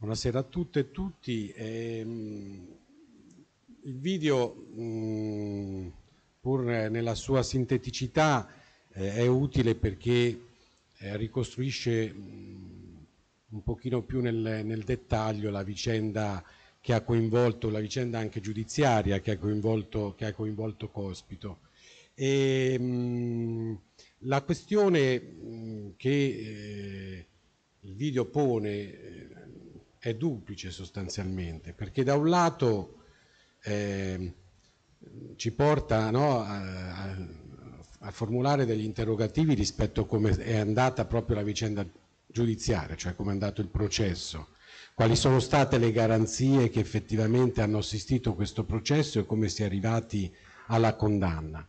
Buonasera a tutte e tutti. Il video, pur nella sua sinteticità, è utile perché ricostruisce un pochino più nel dettaglio la vicenda che ha coinvolto, la vicenda anche giudiziaria che ha coinvolto Cospito. La questione che il video pone è duplice sostanzialmente, perché da un lato ci porta, no, a formulare degli interrogativi rispetto a come è andata proprio la vicenda giudiziaria, cioè come è andato il processo, quali sono state le garanzie che effettivamente hanno assistito a questo processo e come si è arrivati alla condanna.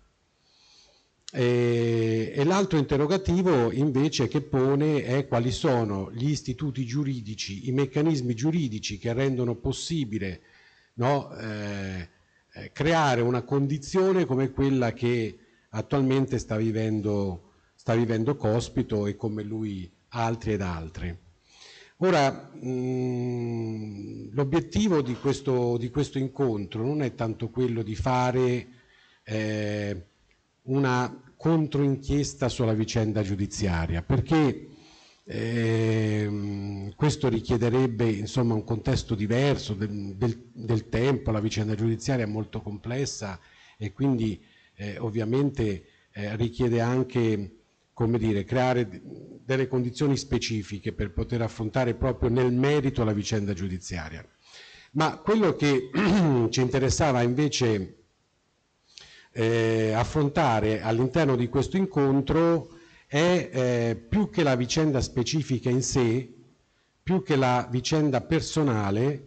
E l'altro interrogativo invece che pone è quali sono gli istituti giuridici, i meccanismi giuridici che rendono possibile, no, creare una condizione come quella che attualmente sta vivendo Cospito e come lui altri ed altre. Ora, l'obiettivo di questo incontro non è tanto quello di fare una controinchiesta sulla vicenda giudiziaria, perché questo richiederebbe insomma un contesto diverso del tempo. La vicenda giudiziaria è molto complessa e quindi ovviamente richiede anche, come dire, creare delle condizioni specifiche per poter affrontare proprio nel merito la vicenda giudiziaria. Ma quello che ci interessava invece affrontare all'interno di questo incontro è più che la vicenda specifica in sé, più che la vicenda personale,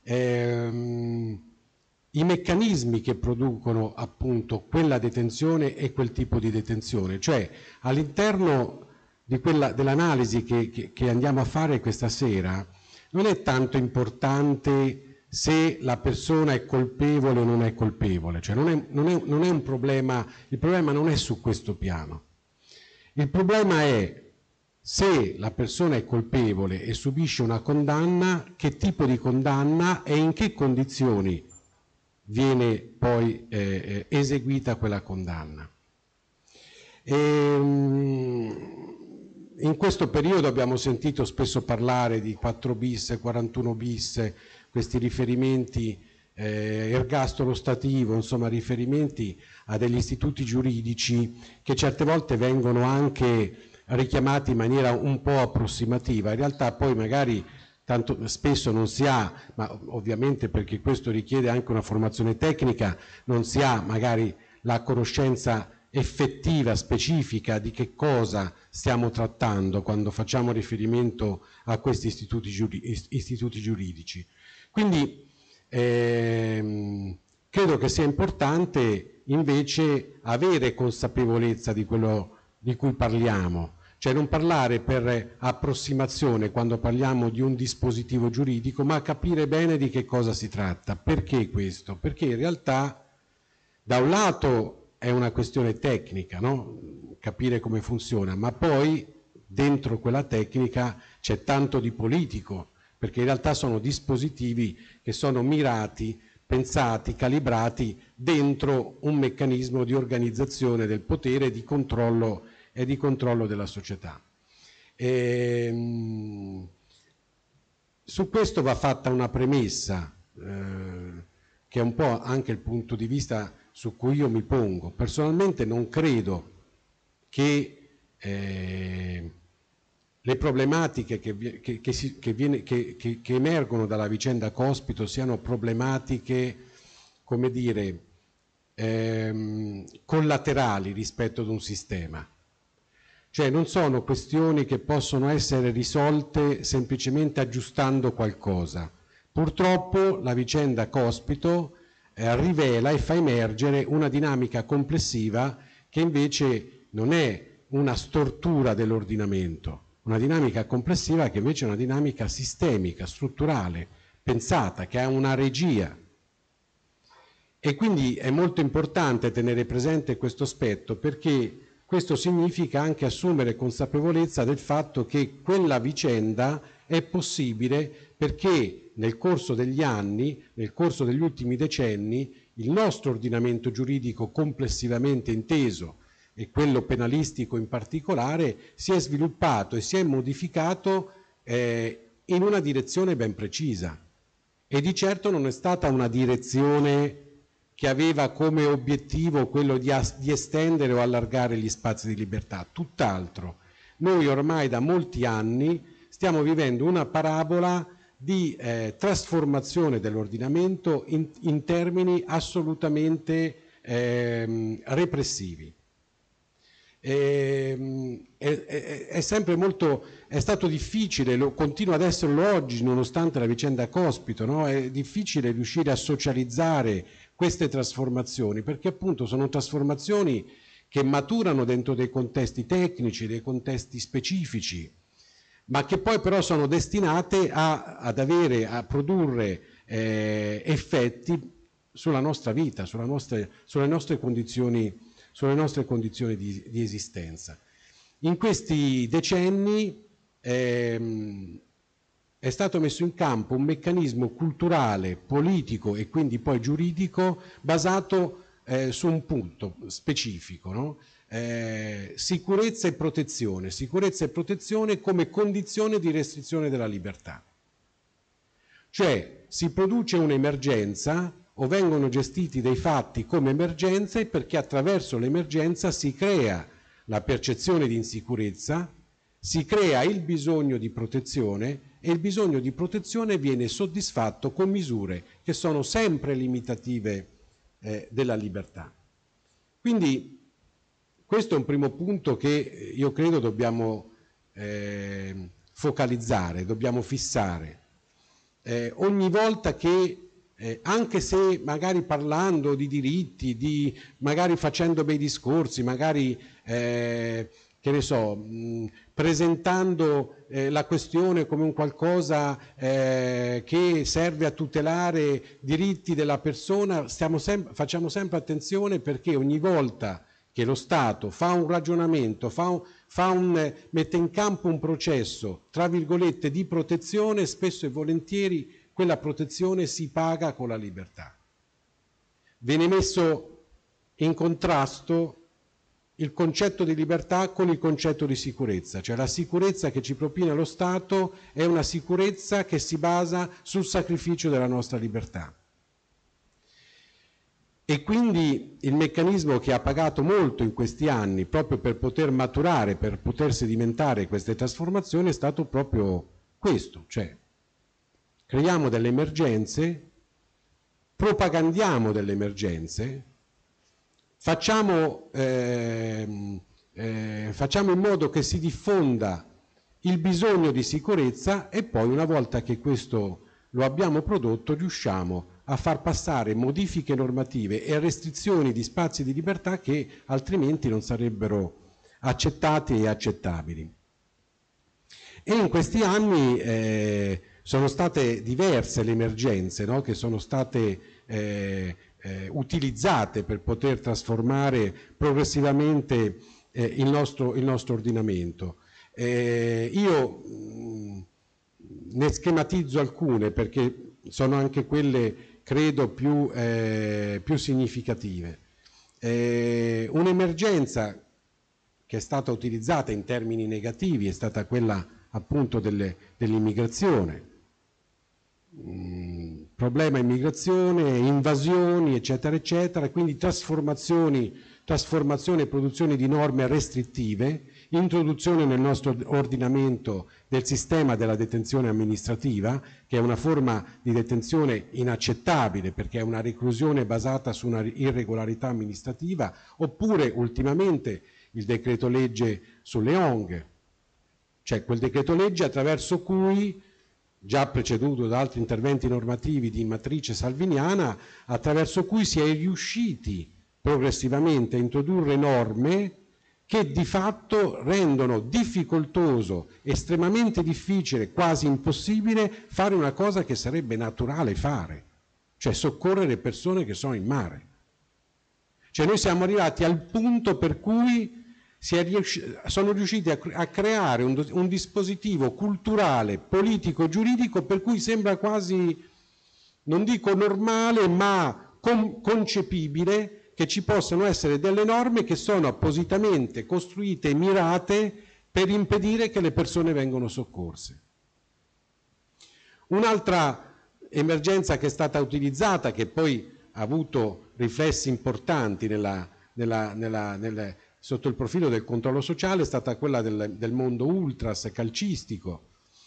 i meccanismi che producono appunto quella detenzione e quel tipo di detenzione, cioè all'interno dell'analisi che andiamo a fare questa sera non è tanto importante se la persona è colpevole o non è colpevole, cioè non è un problema, il problema non è su questo piano. Il problema è se la persona è colpevole e subisce una condanna, che tipo di condanna e in che condizioni viene poi eseguita quella condanna. In questo periodo abbiamo sentito spesso parlare di 4 bis, 41 bis, questi riferimenti, ergastolo stativo, insomma riferimenti a degli istituti giuridici che certe volte vengono anche richiamati in maniera un po' approssimativa. In realtà poi magari tanto spesso non si ha, ma ovviamente perché questo richiede anche una formazione tecnica, non si ha magari la conoscenza effettiva, specifica di che cosa stiamo trattando quando facciamo riferimento a questi istituti giuridici. Quindi credo che sia importante invece avere consapevolezza di quello di cui parliamo, cioè non parlare per approssimazione quando parliamo di un dispositivo giuridico, ma capire bene di che cosa si tratta. Perché questo? Perché in realtà da un lato è una questione tecnica, no? Capire come funziona, ma poi dentro quella tecnica c'è tanto di politico, perché in realtà sono dispositivi che sono mirati, pensati, calibrati dentro un meccanismo di organizzazione del potere e di controllo della società. Su questo va fatta una premessa, che è un po' anche il punto di vista su cui io mi pongo. Personalmente non credo che le problematiche che emergono dalla vicenda Cospito siano problematiche, come dire, collaterali rispetto ad un sistema. Cioè non sono questioni che possono essere risolte semplicemente aggiustando qualcosa. Purtroppo la vicenda Cospito rivela e fa emergere una dinamica complessiva che invece non è una stortura dell'ordinamento, una dinamica complessiva che invece è una dinamica sistemica, strutturale, pensata, che ha una regia. E quindi è molto importante tenere presente questo aspetto, perché questo significa anche assumere consapevolezza del fatto che quella vicenda è possibile perché nel corso degli anni, nel corso degli ultimi decenni, il nostro ordinamento giuridico complessivamente inteso e quello penalistico in particolare si è sviluppato e si è modificato in una direzione ben precisa. E di certo non è stata una direzione che aveva come obiettivo quello di estendere o allargare gli spazi di libertà, tutt'altro. Noi ormai da molti anni stiamo vivendo una parabola di trasformazione dell'ordinamento in termini assolutamente repressivi. È sempre molto, è stato difficile, continua ad esserlo oggi nonostante la vicenda Cospito, no? È difficile riuscire a socializzare queste trasformazioni perché appunto sono trasformazioni che maturano dentro dei contesti tecnici, dei contesti specifici, ma che poi però sono destinate a produrre effetti sulla nostra vita, sulle nostre condizioni di esistenza. In questi decenni è stato messo in campo un meccanismo culturale, politico e quindi poi giuridico basato su un punto specifico, no? Sicurezza e protezione come condizione di restrizione della libertà. Cioè si produce un'emergenza o vengono gestiti dei fatti come emergenze perché attraverso l'emergenza si crea la percezione di insicurezza, si crea il bisogno di protezione e il bisogno di protezione viene soddisfatto con misure che sono sempre limitative della libertà. Quindi questo è un primo punto che io credo dobbiamo focalizzare, dobbiamo fissare. Ogni volta che anche se magari parlando di diritti, magari facendo bei discorsi, magari che ne so, presentando la questione come un qualcosa che serve a tutelare diritti della persona, facciamo sempre attenzione perché ogni volta che lo Stato fa un ragionamento, mette in campo un processo, tra virgolette, di protezione, spesso e volentieri quella protezione si paga con la libertà. Viene messo in contrasto il concetto di libertà con il concetto di sicurezza, cioè la sicurezza che ci propina lo Stato è una sicurezza che si basa sul sacrificio della nostra libertà. E quindi il meccanismo che ha pagato molto in questi anni proprio per poter maturare, per poter sedimentare queste trasformazioni è stato proprio questo, cioè creiamo delle emergenze, propagandiamo delle emergenze, facciamo in modo che si diffonda il bisogno di sicurezza e poi una volta che questo lo abbiamo prodotto riusciamo a far passare modifiche normative e restrizioni di spazi di libertà che altrimenti non sarebbero accettati e accettabili. E in questi anni sono state diverse le emergenze, no? Che sono state utilizzate per poter trasformare progressivamente il nostro ordinamento. Io ne schematizzo alcune perché sono anche quelle credo più significative. Un'emergenza che è stata utilizzata in termini negativi è stata quella appunto dell'immigrazione. Problema immigrazione, invasioni, eccetera, eccetera, quindi trasformazione e produzione di norme restrittive, introduzione nel nostro ordinamento del sistema della detenzione amministrativa, che è una forma di detenzione inaccettabile perché è una reclusione basata su una irregolarità amministrativa, oppure ultimamente il decreto legge sulle ONG, cioè quel decreto legge attraverso cui, già preceduto da altri interventi normativi di matrice salviniana, attraverso cui si è riusciti progressivamente a introdurre norme che di fatto rendono difficoltoso, estremamente difficile, quasi impossibile fare una cosa che sarebbe naturale fare, cioè soccorrere persone che sono in mare. Cioè noi siamo arrivati al punto per cui sono riusciti a creare un dispositivo culturale, politico, giuridico per cui sembra quasi, non dico normale, ma concepibile che ci possano essere delle norme che sono appositamente costruite e mirate per impedire che le persone vengano soccorse. Un'altra emergenza che è stata utilizzata, che poi ha avuto riflessi importanti sotto il profilo del controllo sociale, è stata quella del mondo ultras calcistico,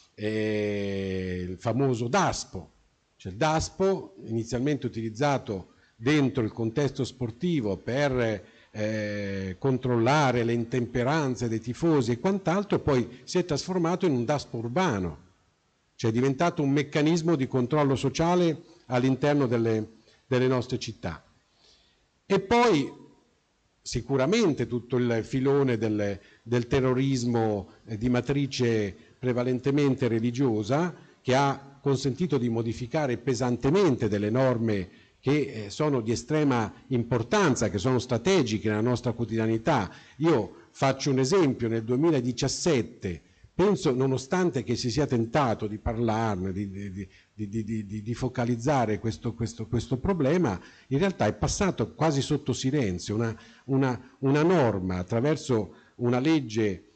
il famoso DASPO. Cioè il DASPO, inizialmente utilizzato dentro il contesto sportivo per controllare le intemperanze dei tifosi e quant'altro, poi si è trasformato in un DASPO urbano, cioè è diventato un meccanismo di controllo sociale all'interno delle nostre città. E poi sicuramente tutto il filone del terrorismo di matrice prevalentemente religiosa, che ha consentito di modificare pesantemente delle norme che sono di estrema importanza, che sono strategiche nella nostra quotidianità. Io faccio un esempio: nel 2017, penso, nonostante che si sia tentato di parlarne, di focalizzare questo problema, in realtà è passato quasi sotto silenzio una norma attraverso una legge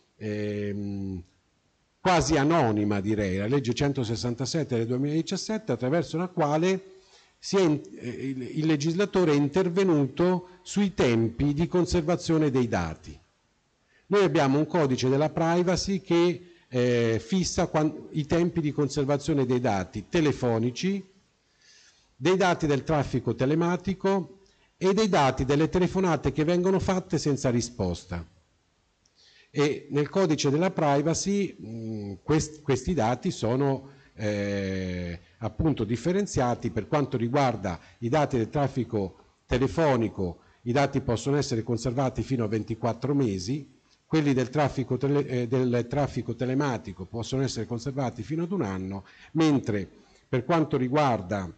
quasi anonima, direi, la legge 167 del 2017, attraverso la quale il legislatore è intervenuto sui tempi di conservazione dei dati. Noi abbiamo un codice della privacy che fissa i tempi di conservazione dei dati telefonici, dei dati del traffico telematico e dei dati delle telefonate che vengono fatte senza risposta. E nel codice della privacy questi dati sono appunto differenziati. Per quanto riguarda i dati del traffico telefonico, i dati possono essere conservati fino a 24 mesi, quelli del traffico telematico possono essere conservati fino ad 1 anno, mentre per quanto riguarda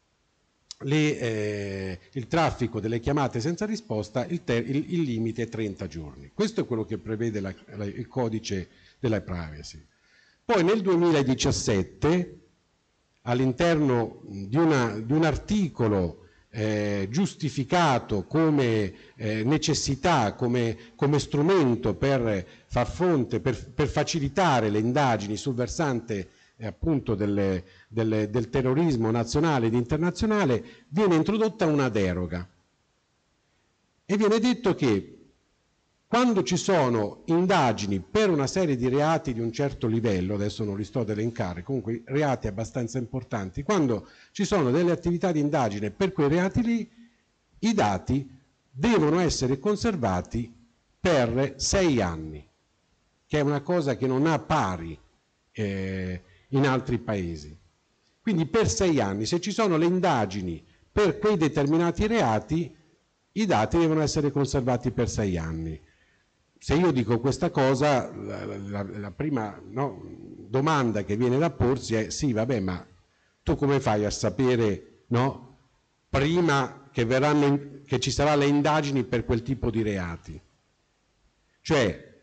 il traffico delle chiamate senza risposta il limite è 30 giorni. Questo è quello che prevede il codice della privacy. Poi nel 2017, all'interno di un articolo giustificato come necessità, come strumento per far fronte, per facilitare le indagini sul versante appunto del terrorismo nazionale ed internazionale, viene introdotta una deroga e viene detto che quando ci sono indagini per una serie di reati di un certo livello, adesso non li sto ad elencare, comunque reati abbastanza importanti, quando ci sono delle attività di indagine per quei reati lì, i dati devono essere conservati per 6 anni, che è una cosa che non ha pari in altri paesi. Quindi per 6 anni, se ci sono le indagini per quei determinati reati, i dati devono essere conservati per 6 anni. Se io dico questa cosa, la prima domanda che viene da porsi è: sì, vabbè, ma tu come fai a sapere, no, prima che ci saranno le indagini per quel tipo di reati? Cioè,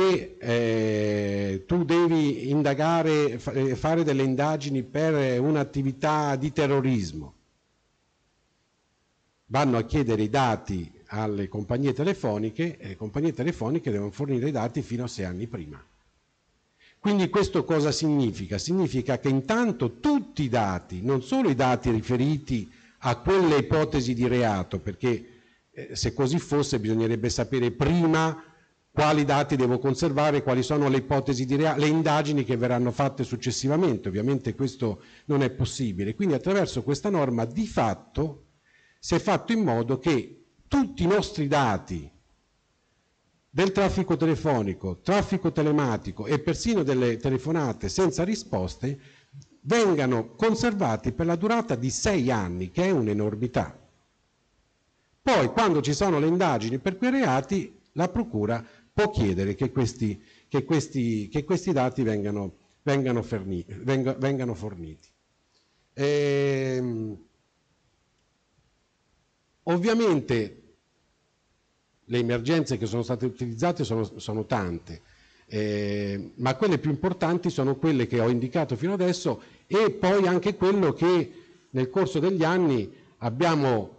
se tu devi indagare, fare delle indagini per un'attività di terrorismo, vanno a chiedere i dati alle compagnie telefoniche e le compagnie telefoniche devono fornire i dati fino a 6 anni prima. Quindi questo cosa significa? Significa che intanto tutti i dati, non solo i dati riferiti a quelle ipotesi di reato, perché se così fosse bisognerebbe sapere prima quali dati devo conservare, quali sono le ipotesi di reato, le indagini che verranno fatte successivamente. Ovviamente questo non è possibile. Quindi attraverso questa norma di fatto si è fatto in modo che tutti i nostri dati del traffico telefonico, traffico telematico e persino delle telefonate senza risposte vengano conservati per la durata di 6 anni, che è un'enormità. Poi, quando ci sono le indagini per quei reati, la Procura può chiedere che questi dati vengano forniti. Ovviamente le emergenze che sono state utilizzate sono tante, ma quelle più importanti sono quelle che ho indicato fino adesso, e poi anche quello che nel corso degli anni abbiamo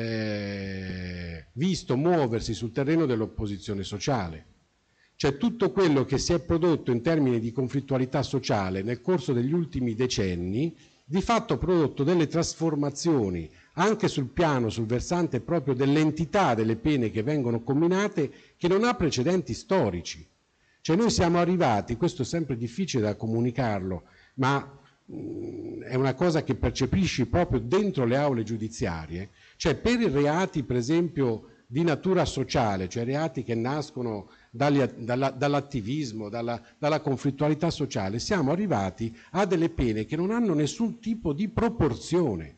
visto muoversi sul terreno dell'opposizione sociale. Cioè tutto quello che si è prodotto in termini di conflittualità sociale nel corso degli ultimi decenni, di fatto ha prodotto delle trasformazioni anche sul piano, sul versante proprio dell'entità delle pene che vengono comminate, che non ha precedenti storici. Cioè noi siamo arrivati, questo è sempre difficile da comunicarlo, ma è una cosa che percepisci proprio dentro le aule giudiziarie, cioè per i reati per esempio di natura sociale, cioè reati che nascono dall'attivismo, dalla conflittualità sociale, siamo arrivati a delle pene che non hanno nessun tipo di proporzione,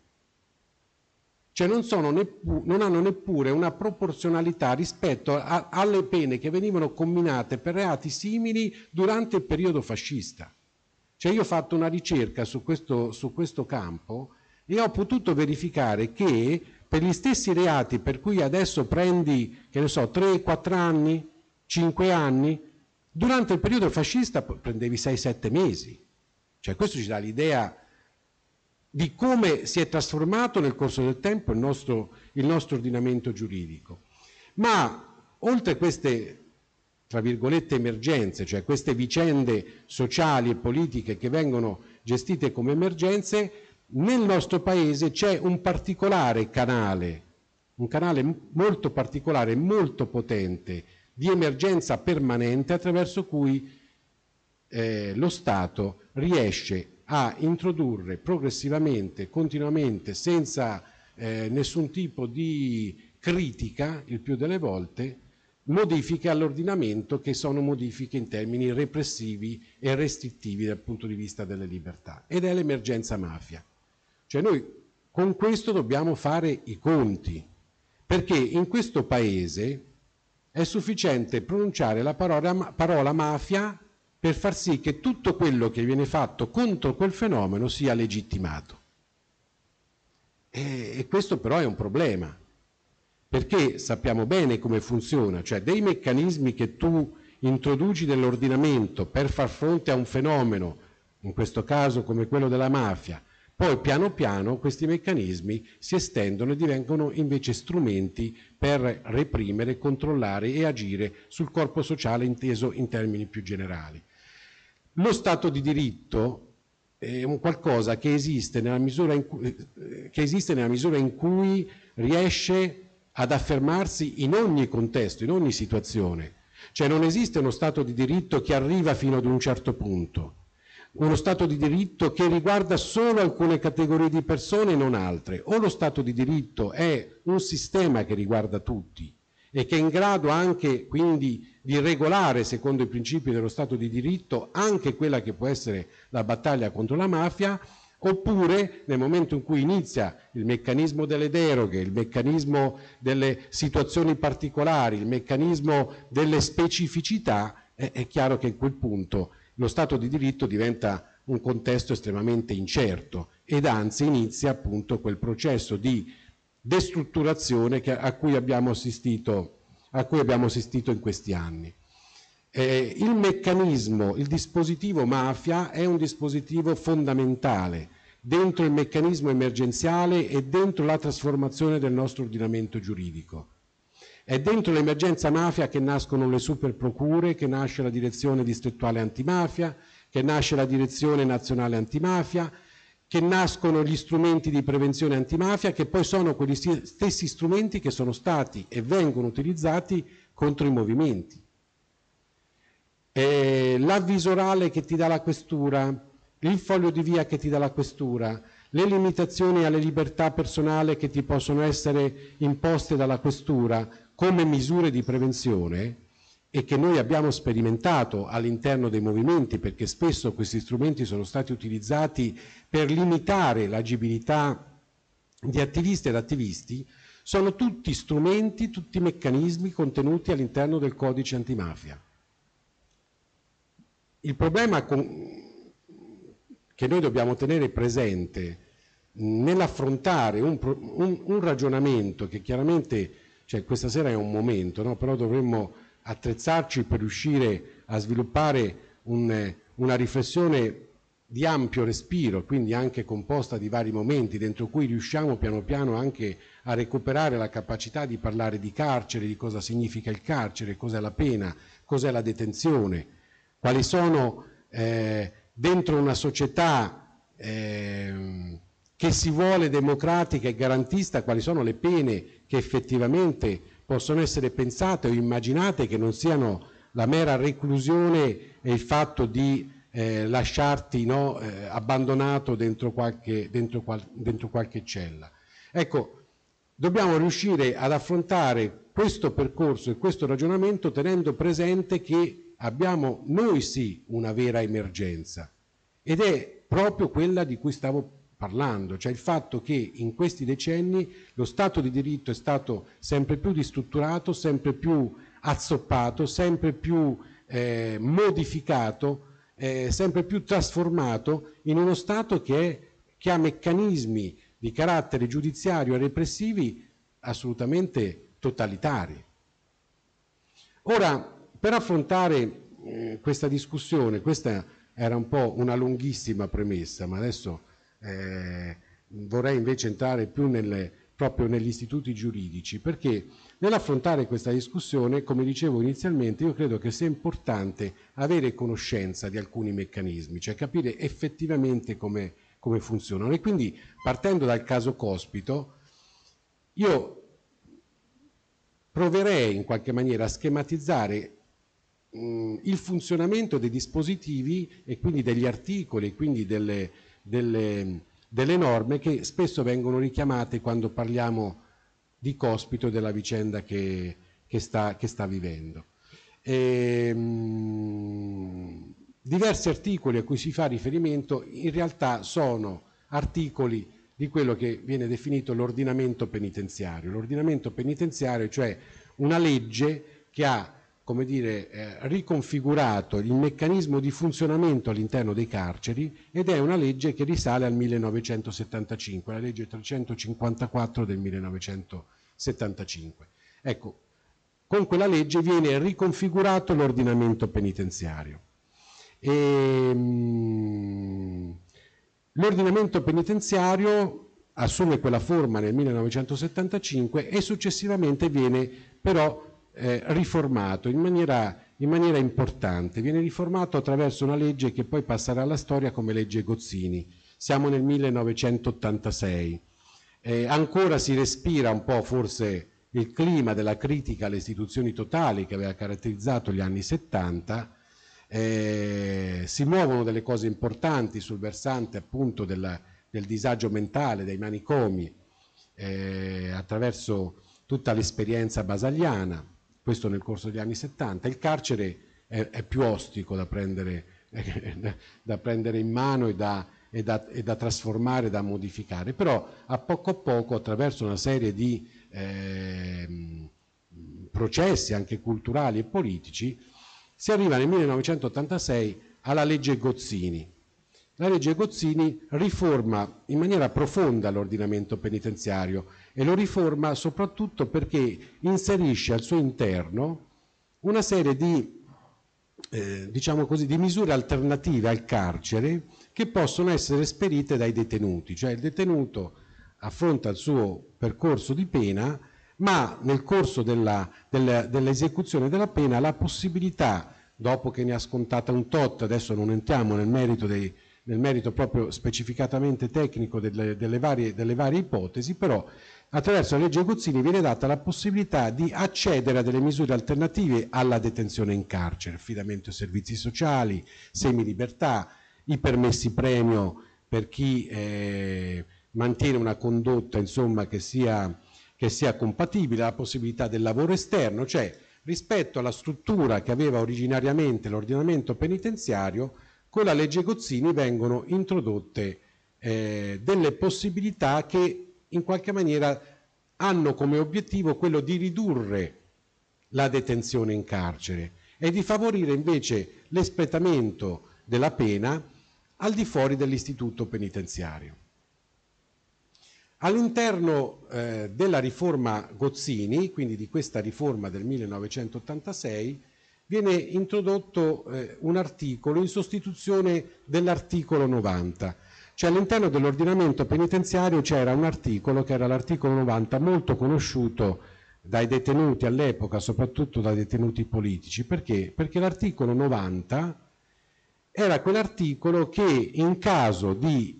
cioè non hanno neppure una proporzionalità rispetto alle pene che venivano comminate per reati simili durante il periodo fascista. Cioè io ho fatto una ricerca su questo campo e ho potuto verificare che per gli stessi reati per cui adesso prendi, che ne so, 3, 4 anni, 5 anni, durante il periodo fascista prendevi 6-7 mesi. Cioè questo ci dà l'idea di come si è trasformato nel corso del tempo il nostro ordinamento giuridico. Ma oltre a queste, tra virgolette, emergenze, cioè queste vicende sociali e politiche che vengono gestite come emergenze, nel nostro Paese c'è un canale molto particolare, molto potente, di emergenza permanente attraverso cui lo Stato riesce a introdurre progressivamente, continuamente, senza nessun tipo di critica, il più delle volte, modifiche all'ordinamento che sono modifiche in termini repressivi e restrittivi dal punto di vista delle libertà, ed è l'emergenza mafia. Cioè noi con questo dobbiamo fare i conti, perché in questo Paese è sufficiente pronunciare la parola mafia per far sì che tutto quello che viene fatto contro quel fenomeno sia legittimato. E questo però è un problema, perché sappiamo bene come funziona, cioè dei meccanismi che tu introduci nell'ordinamento per far fronte a un fenomeno, in questo caso come quello della mafia, poi piano piano questi meccanismi si estendono e divengono invece strumenti per reprimere, controllare e agire sul corpo sociale inteso in termini più generali. Lo Stato di diritto è un qualcosa che esiste nella misura in cui riesce ad affermarsi in ogni contesto, in ogni situazione. Cioè non esiste uno Stato di diritto che arriva fino ad un certo punto, uno Stato di diritto che riguarda solo alcune categorie di persone e non altre, o lo Stato di diritto è un sistema che riguarda tutti e che è in grado anche quindi di regolare, secondo i principi dello Stato di diritto, anche quella che può essere la battaglia contro la mafia, oppure nel momento in cui inizia il meccanismo delle deroghe, il meccanismo delle situazioni particolari, il meccanismo delle specificità, è chiaro che in quel punto lo Stato di diritto diventa un contesto estremamente incerto ed anzi inizia appunto quel processo di destrutturazione a cui abbiamo assistito in questi anni. Il meccanismo, il dispositivo mafia è un dispositivo fondamentale dentro il meccanismo emergenziale e dentro la trasformazione del nostro ordinamento giuridico. È dentro l'emergenza mafia che nascono le superprocure, che nasce la direzione distrettuale antimafia, che nasce la direzione nazionale antimafia, che nascono gli strumenti di prevenzione antimafia, che poi sono quegli stessi strumenti che sono stati e vengono utilizzati contro i movimenti. L'avviso orale che ti dà la questura, il foglio di via che ti dà la questura, le limitazioni alle libertà personali che ti possono essere imposte dalla questura come misure di prevenzione e che noi abbiamo sperimentato all'interno dei movimenti, perché spesso questi strumenti sono stati utilizzati per limitare l'agibilità di attivisti ed attivisti, sono tutti strumenti, tutti meccanismi contenuti all'interno del codice antimafia. Il problema che noi dobbiamo tenere presente nell'affrontare un ragionamento che chiaramente cioè questa sera è un momento, no? Però dovremmo attrezzarci per riuscire a sviluppare una riflessione di ampio respiro, quindi anche composta di vari momenti, dentro cui riusciamo piano piano anche a recuperare la capacità di parlare di carcere, di cosa significa il carcere, cos'è la pena, cos'è la detenzione, quali sono dentro una società che si vuole democratica e garantista, quali sono le pene che effettivamente possono essere pensate o immaginate che non siano la mera reclusione e il fatto di lasciarti abbandonato dentro qualche cella. Ecco, dobbiamo riuscire ad affrontare questo percorso e questo ragionamento tenendo presente che abbiamo noi sì una vera emergenza, ed è proprio quella di cui stavo parlando, cioè il fatto che in questi decenni lo Stato di diritto è stato sempre più distrutturato, sempre più azzoppato, sempre più modificato, sempre più trasformato in uno Stato che ha meccanismi di carattere giudiziario e repressivi assolutamente totalitari. Ora, per affrontare questa discussione, questa era un po' una lunghissima premessa, ma adesso vorrei invece entrare più proprio negli istituti giuridici, perché nell'affrontare questa discussione, come dicevo inizialmente, io credo che sia importante avere conoscenza di alcuni meccanismi, cioè capire effettivamente come funzionano. E quindi, partendo dal caso Cospito, io proverei in qualche maniera a schematizzare il funzionamento dei dispositivi e quindi degli articoli e quindi delle norme che spesso vengono richiamate quando parliamo di Cospito e della vicenda che sta vivendo. Diversi articoli a cui si fa riferimento in realtà sono articoli di quello che viene definito l'ordinamento penitenziario. L'ordinamento penitenziario, cioè una legge che ha, come dire, riconfigurato il meccanismo di funzionamento all'interno dei carceri, ed è una legge che risale al 1975, la legge 354 del 1975. Ecco, con quella legge viene riconfigurato l'ordinamento penitenziario. L'ordinamento penitenziario assume quella forma nel 1975 e successivamente viene però riformato in maniera importante. Viene riformato attraverso una legge che poi passerà alla storia come legge Gozzini. Siamo nel 1986. Ancora si respira un po' forse il clima della critica alle istituzioni totali che aveva caratterizzato gli anni 70. Si muovono delle cose importanti sul versante appunto del disagio mentale, dei manicomi, attraverso tutta l'esperienza basaliana, questo nel corso degli anni 70. Il carcere è più ostico da prendere in mano e da trasformare, da modificare, però a poco, attraverso una serie di processi anche culturali e politici, si arriva nel 1986 alla legge Gozzini. La legge Gozzini riforma in maniera profonda l'ordinamento penitenziario e lo riforma soprattutto perché inserisce al suo interno una serie di, diciamo così, di misure alternative al carcere che possono essere esperite dai detenuti, cioè il detenuto affronta il suo percorso di pena, ma nel corso dell'esecuzione della pena la possibilità, dopo che ne ha scontata un tot, adesso non entriamo nel merito proprio specificatamente tecnico delle varie ipotesi, però attraverso la legge Gozzini viene data la possibilità di accedere a delle misure alternative alla detenzione in carcere, affidamento ai servizi sociali, semilibertà, i permessi premio per chi mantiene una condotta insomma che sia compatibile, la possibilità del lavoro esterno, cioè rispetto alla struttura che aveva originariamente l'ordinamento penitenziario, con la legge Gozzini vengono introdotte delle possibilità che in qualche maniera hanno come obiettivo quello di ridurre la detenzione in carcere e di favorire invece l'espletamento della pena al di fuori dell'istituto penitenziario. All'interno della riforma Gozzini, quindi di questa riforma del 1986, viene introdotto un articolo in sostituzione dell'articolo 90. Cioè all'interno dell'ordinamento penitenziario c'era un articolo che era l'articolo 90, molto conosciuto dai detenuti all'epoca, soprattutto dai detenuti politici. Perché? Perché l'articolo 90 era quell'articolo che in caso di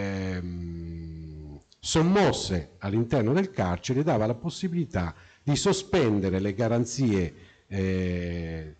sommosse all'interno del carcere dava la possibilità di sospendere le garanzie e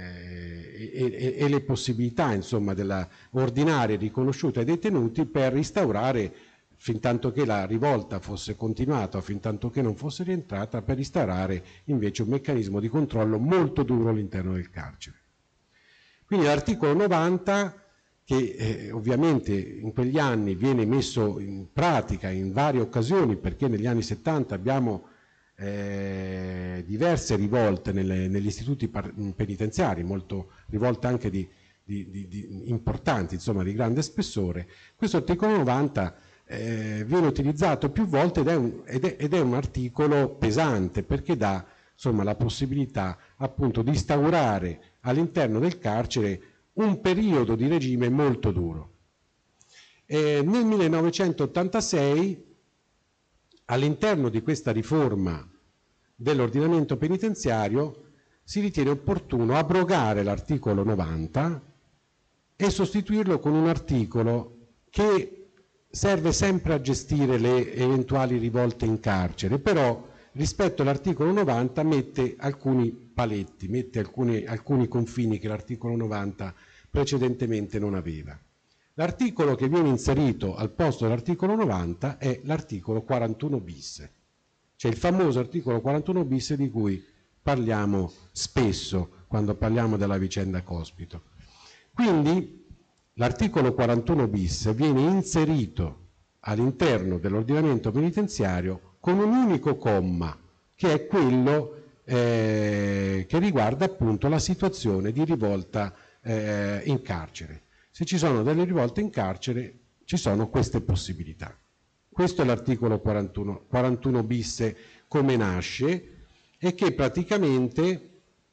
le possibilità, insomma, della ordinaria riconosciuta ai detenuti per instaurare, fin tanto che la rivolta fosse continuata o fin tanto che non fosse rientrata, per instaurare invece un meccanismo di controllo molto duro all'interno del carcere. Quindi l'articolo 90, che ovviamente in quegli anni viene messo in pratica in varie occasioni, perché negli anni 70 abbiamo diverse rivolte negli istituti penitenziari, molto rivolte anche importanti, insomma di grande spessore. Questo articolo 90 viene utilizzato più volte ed è un articolo pesante, perché dà, insomma, la possibilità appunto di instaurare all'interno del carcere un periodo di regime molto duro. Nel 1986, all'interno di questa riforma dell'ordinamento penitenziario, si ritiene opportuno abrogare l'articolo 90 e sostituirlo con un articolo che serve sempre a gestire le eventuali rivolte in carcere, però rispetto all'articolo 90 mette alcuni paletti, mette alcuni confini che l'articolo 90 precedentemente non aveva. L'articolo che viene inserito al posto dell'articolo 90 è l'articolo 41 bis, cioè il famoso articolo 41 bis di cui parliamo spesso quando parliamo della vicenda Cospito. Quindi l'articolo 41 bis viene inserito all'interno dell'ordinamento penitenziario con un unico comma, che è quello che riguarda appunto la situazione di rivolta in carcere. Se ci sono delle rivolte in carcere, ci sono queste possibilità. Questo è l'articolo 41 bis come nasce, e che praticamente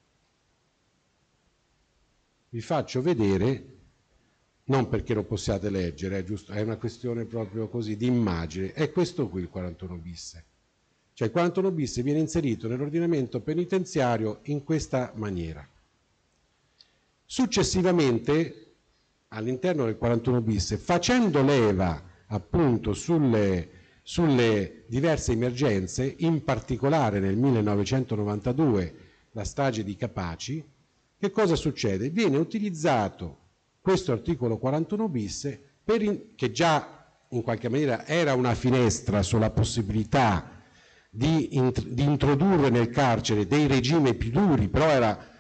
vi faccio vedere, non perché lo possiate leggere, è una questione proprio così di immagine, è questo qui il 41 bis. Cioè il 41 bis viene inserito nell'ordinamento penitenziario in questa maniera. Successivamente, all'interno del 41 bis, facendo leva appunto sulle diverse emergenze, in particolare nel 1992 la strage di Capaci, che cosa succede? Viene utilizzato questo articolo 41 bis, che già in qualche maniera era una finestra sulla possibilità di introdurre nel carcere dei regimi più duri, però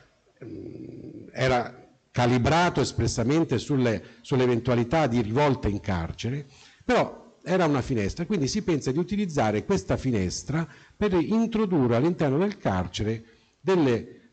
era calibrato espressamente sull'eventualità di rivolte in carcere, però era una finestra, quindi si pensa di utilizzare questa finestra per introdurre all'interno del carcere delle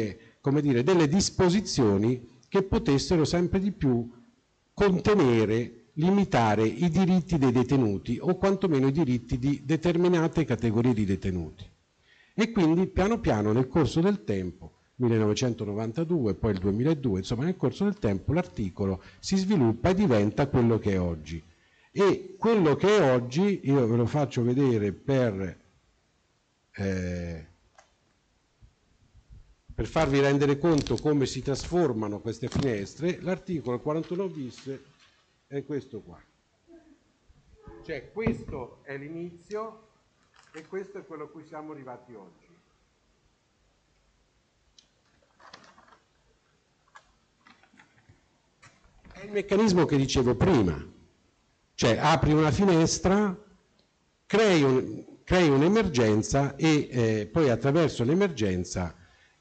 disposizioni che potessero sempre di più contenere, limitare i diritti dei detenuti o quantomeno i diritti di determinate categorie di detenuti. E quindi piano piano nel corso del tempo, 1992, poi il 2002, insomma nel corso del tempo l'articolo si sviluppa e diventa quello che è oggi. E quello che è oggi, io ve lo faccio vedere per farvi rendere conto come si trasformano queste finestre. L'articolo 41 bis è questo qua. Cioè questo è l'inizio e questo è quello a cui siamo arrivati oggi. È il meccanismo che dicevo prima, cioè apri una finestra, crei un'emergenza e poi attraverso l'emergenza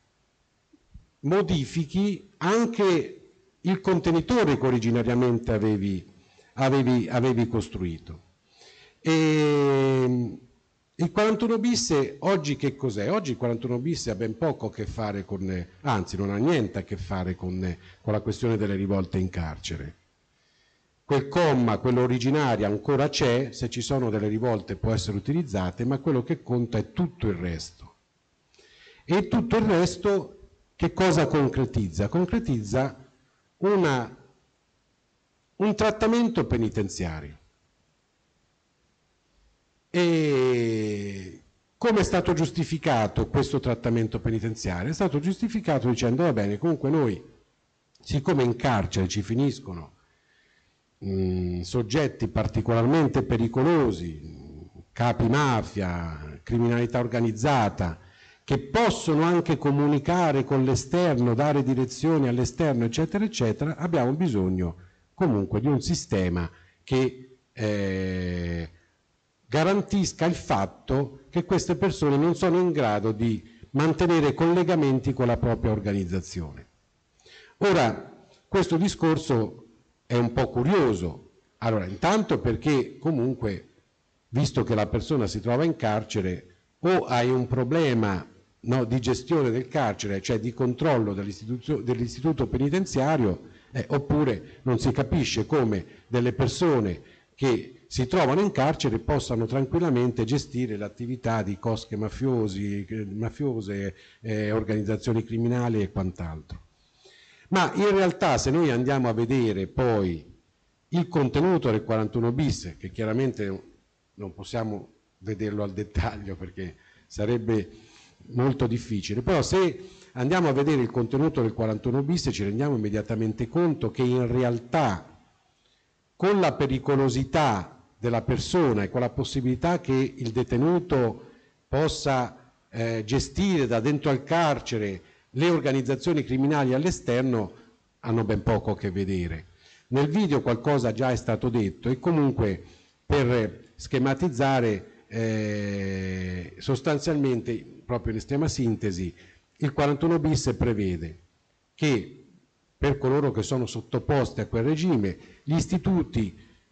modifichi anche il contenitore che originariamente avevi costruito. E il 41 bis oggi che cos'è? Oggi il 41 bis ha ben poco a che fare anzi non ha niente a che fare con la questione delle rivolte in carcere. quel comma, quello originario ancora c'è, se ci sono delle rivolte può essere utilizzato, ma quello che conta è tutto il resto. E tutto il resto che cosa concretizza? Concretizza un trattamento penitenziario. E come è stato giustificato questo trattamento penitenziario? È stato giustificato dicendo, va bene, comunque noi, siccome in carcere ci finiscono soggetti particolarmente pericolosi, capi mafia, criminalità organizzata, che possono anche comunicare con l'esterno, dare direzioni all'esterno, eccetera, eccetera, abbiamo bisogno comunque di un sistema che garantisca il fatto che queste persone non sono in grado di mantenere collegamenti con la propria organizzazione. Ora, questo discorso è un po' curioso. Allora, intanto perché comunque, visto che la persona si trova in carcere, o hai un problema di gestione del carcere, cioè di controllo dell'istituto penitenziario, oppure non si capisce come delle persone che si trovano in carcere possano tranquillamente gestire l'attività di cosche mafiose, organizzazioni criminali e quant'altro. Ma in realtà se noi andiamo a vedere poi il contenuto del 41 bis, che chiaramente non possiamo vederlo al dettaglio perché sarebbe molto difficile, però se andiamo a vedere il contenuto del 41 bis ci rendiamo immediatamente conto che in realtà con la pericolosità della persona e con la possibilità che il detenuto possa gestire da dentro al carcere le organizzazioni criminali all'esterno hanno ben poco a che vedere. Nel video qualcosa già è stato detto e comunque per schematizzare sostanzialmente, proprio in estrema sintesi, il 41 bis prevede che per coloro che sono sottoposti a quel regime, gli istituti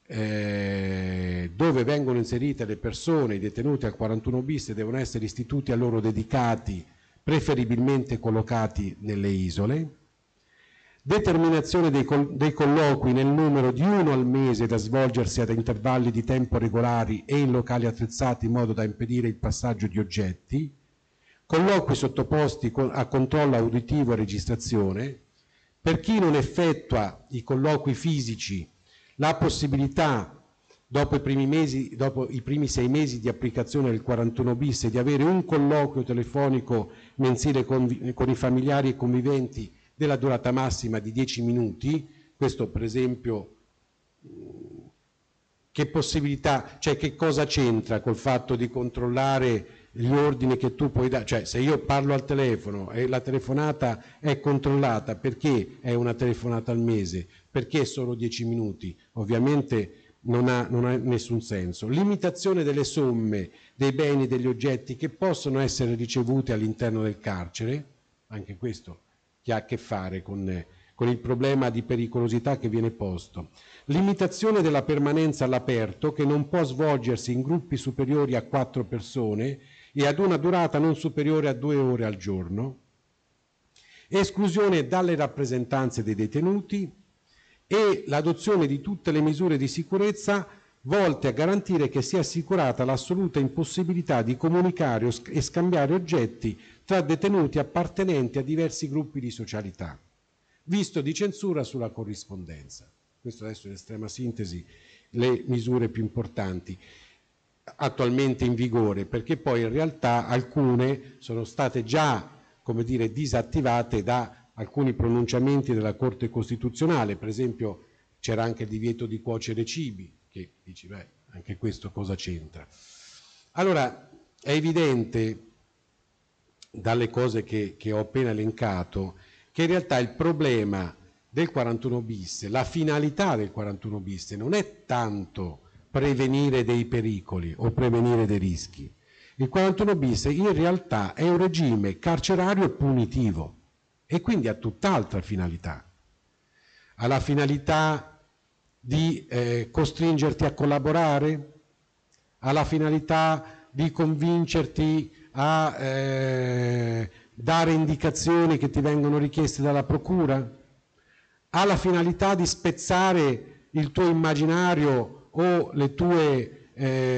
dove vengono inserite le persone, i detenuti al 41 bis, devono essere istituti a loro dedicati, preferibilmente collocati nelle isole, determinazione dei colloqui nel numero di 1 al mese da svolgersi ad intervalli di tempo regolari e in locali attrezzati in modo da impedire il passaggio di oggetti, colloqui sottoposti a controllo uditivo e registrazione. Per chi non effettua i colloqui fisici, la possibilità dopo i primi 6 mesi di applicazione del 41 bis di avere un colloquio telefonico mensile con i familiari e conviventi della durata massima di 10 minuti, questo per esempio che possibilità, cioè che cosa c'entra col fatto di controllare gli ordini che tu puoi dare, cioè se io parlo al telefono e la telefonata è controllata, perché è una telefonata al mese? Perché solo 10 minuti? Ovviamente non ha nessun senso. Limitazione delle somme, dei beni e degli oggetti che possono essere ricevuti all'interno del carcere, anche questo che ha a che fare con il problema di pericolosità che viene posto. Limitazione della permanenza all'aperto che non può svolgersi in gruppi superiori a 4 persone e ad una durata non superiore a 2 ore al giorno. Esclusione dalle rappresentanze dei detenuti e l'adozione di tutte le misure di sicurezza volte a garantire che sia assicurata l'assoluta impossibilità di comunicare e scambiare oggetti tra detenuti appartenenti a diversi gruppi di socialità, visto di censura sulla corrispondenza. Questo adesso in estrema sintesi le misure più importanti attualmente in vigore, perché poi in realtà alcune sono state già, come dire, disattivate da alcuni pronunciamenti della Corte Costituzionale. Per esempio c'era anche il divieto di cuocere cibi, che dici, beh, anche questo cosa c'entra? Allora, è evidente dalle cose che ho appena elencato che in realtà il problema del 41 bis, la finalità del 41 bis non è tanto prevenire dei pericoli o prevenire dei rischi. Il 41 bis in realtà è un regime carcerario punitivo e quindi ha tutt'altra finalità. Ha la finalità di costringerti a collaborare, ha la finalità di convincerti a dare indicazioni che ti vengono richieste dalla procura, ha la finalità di spezzare il tuo immaginario o le tue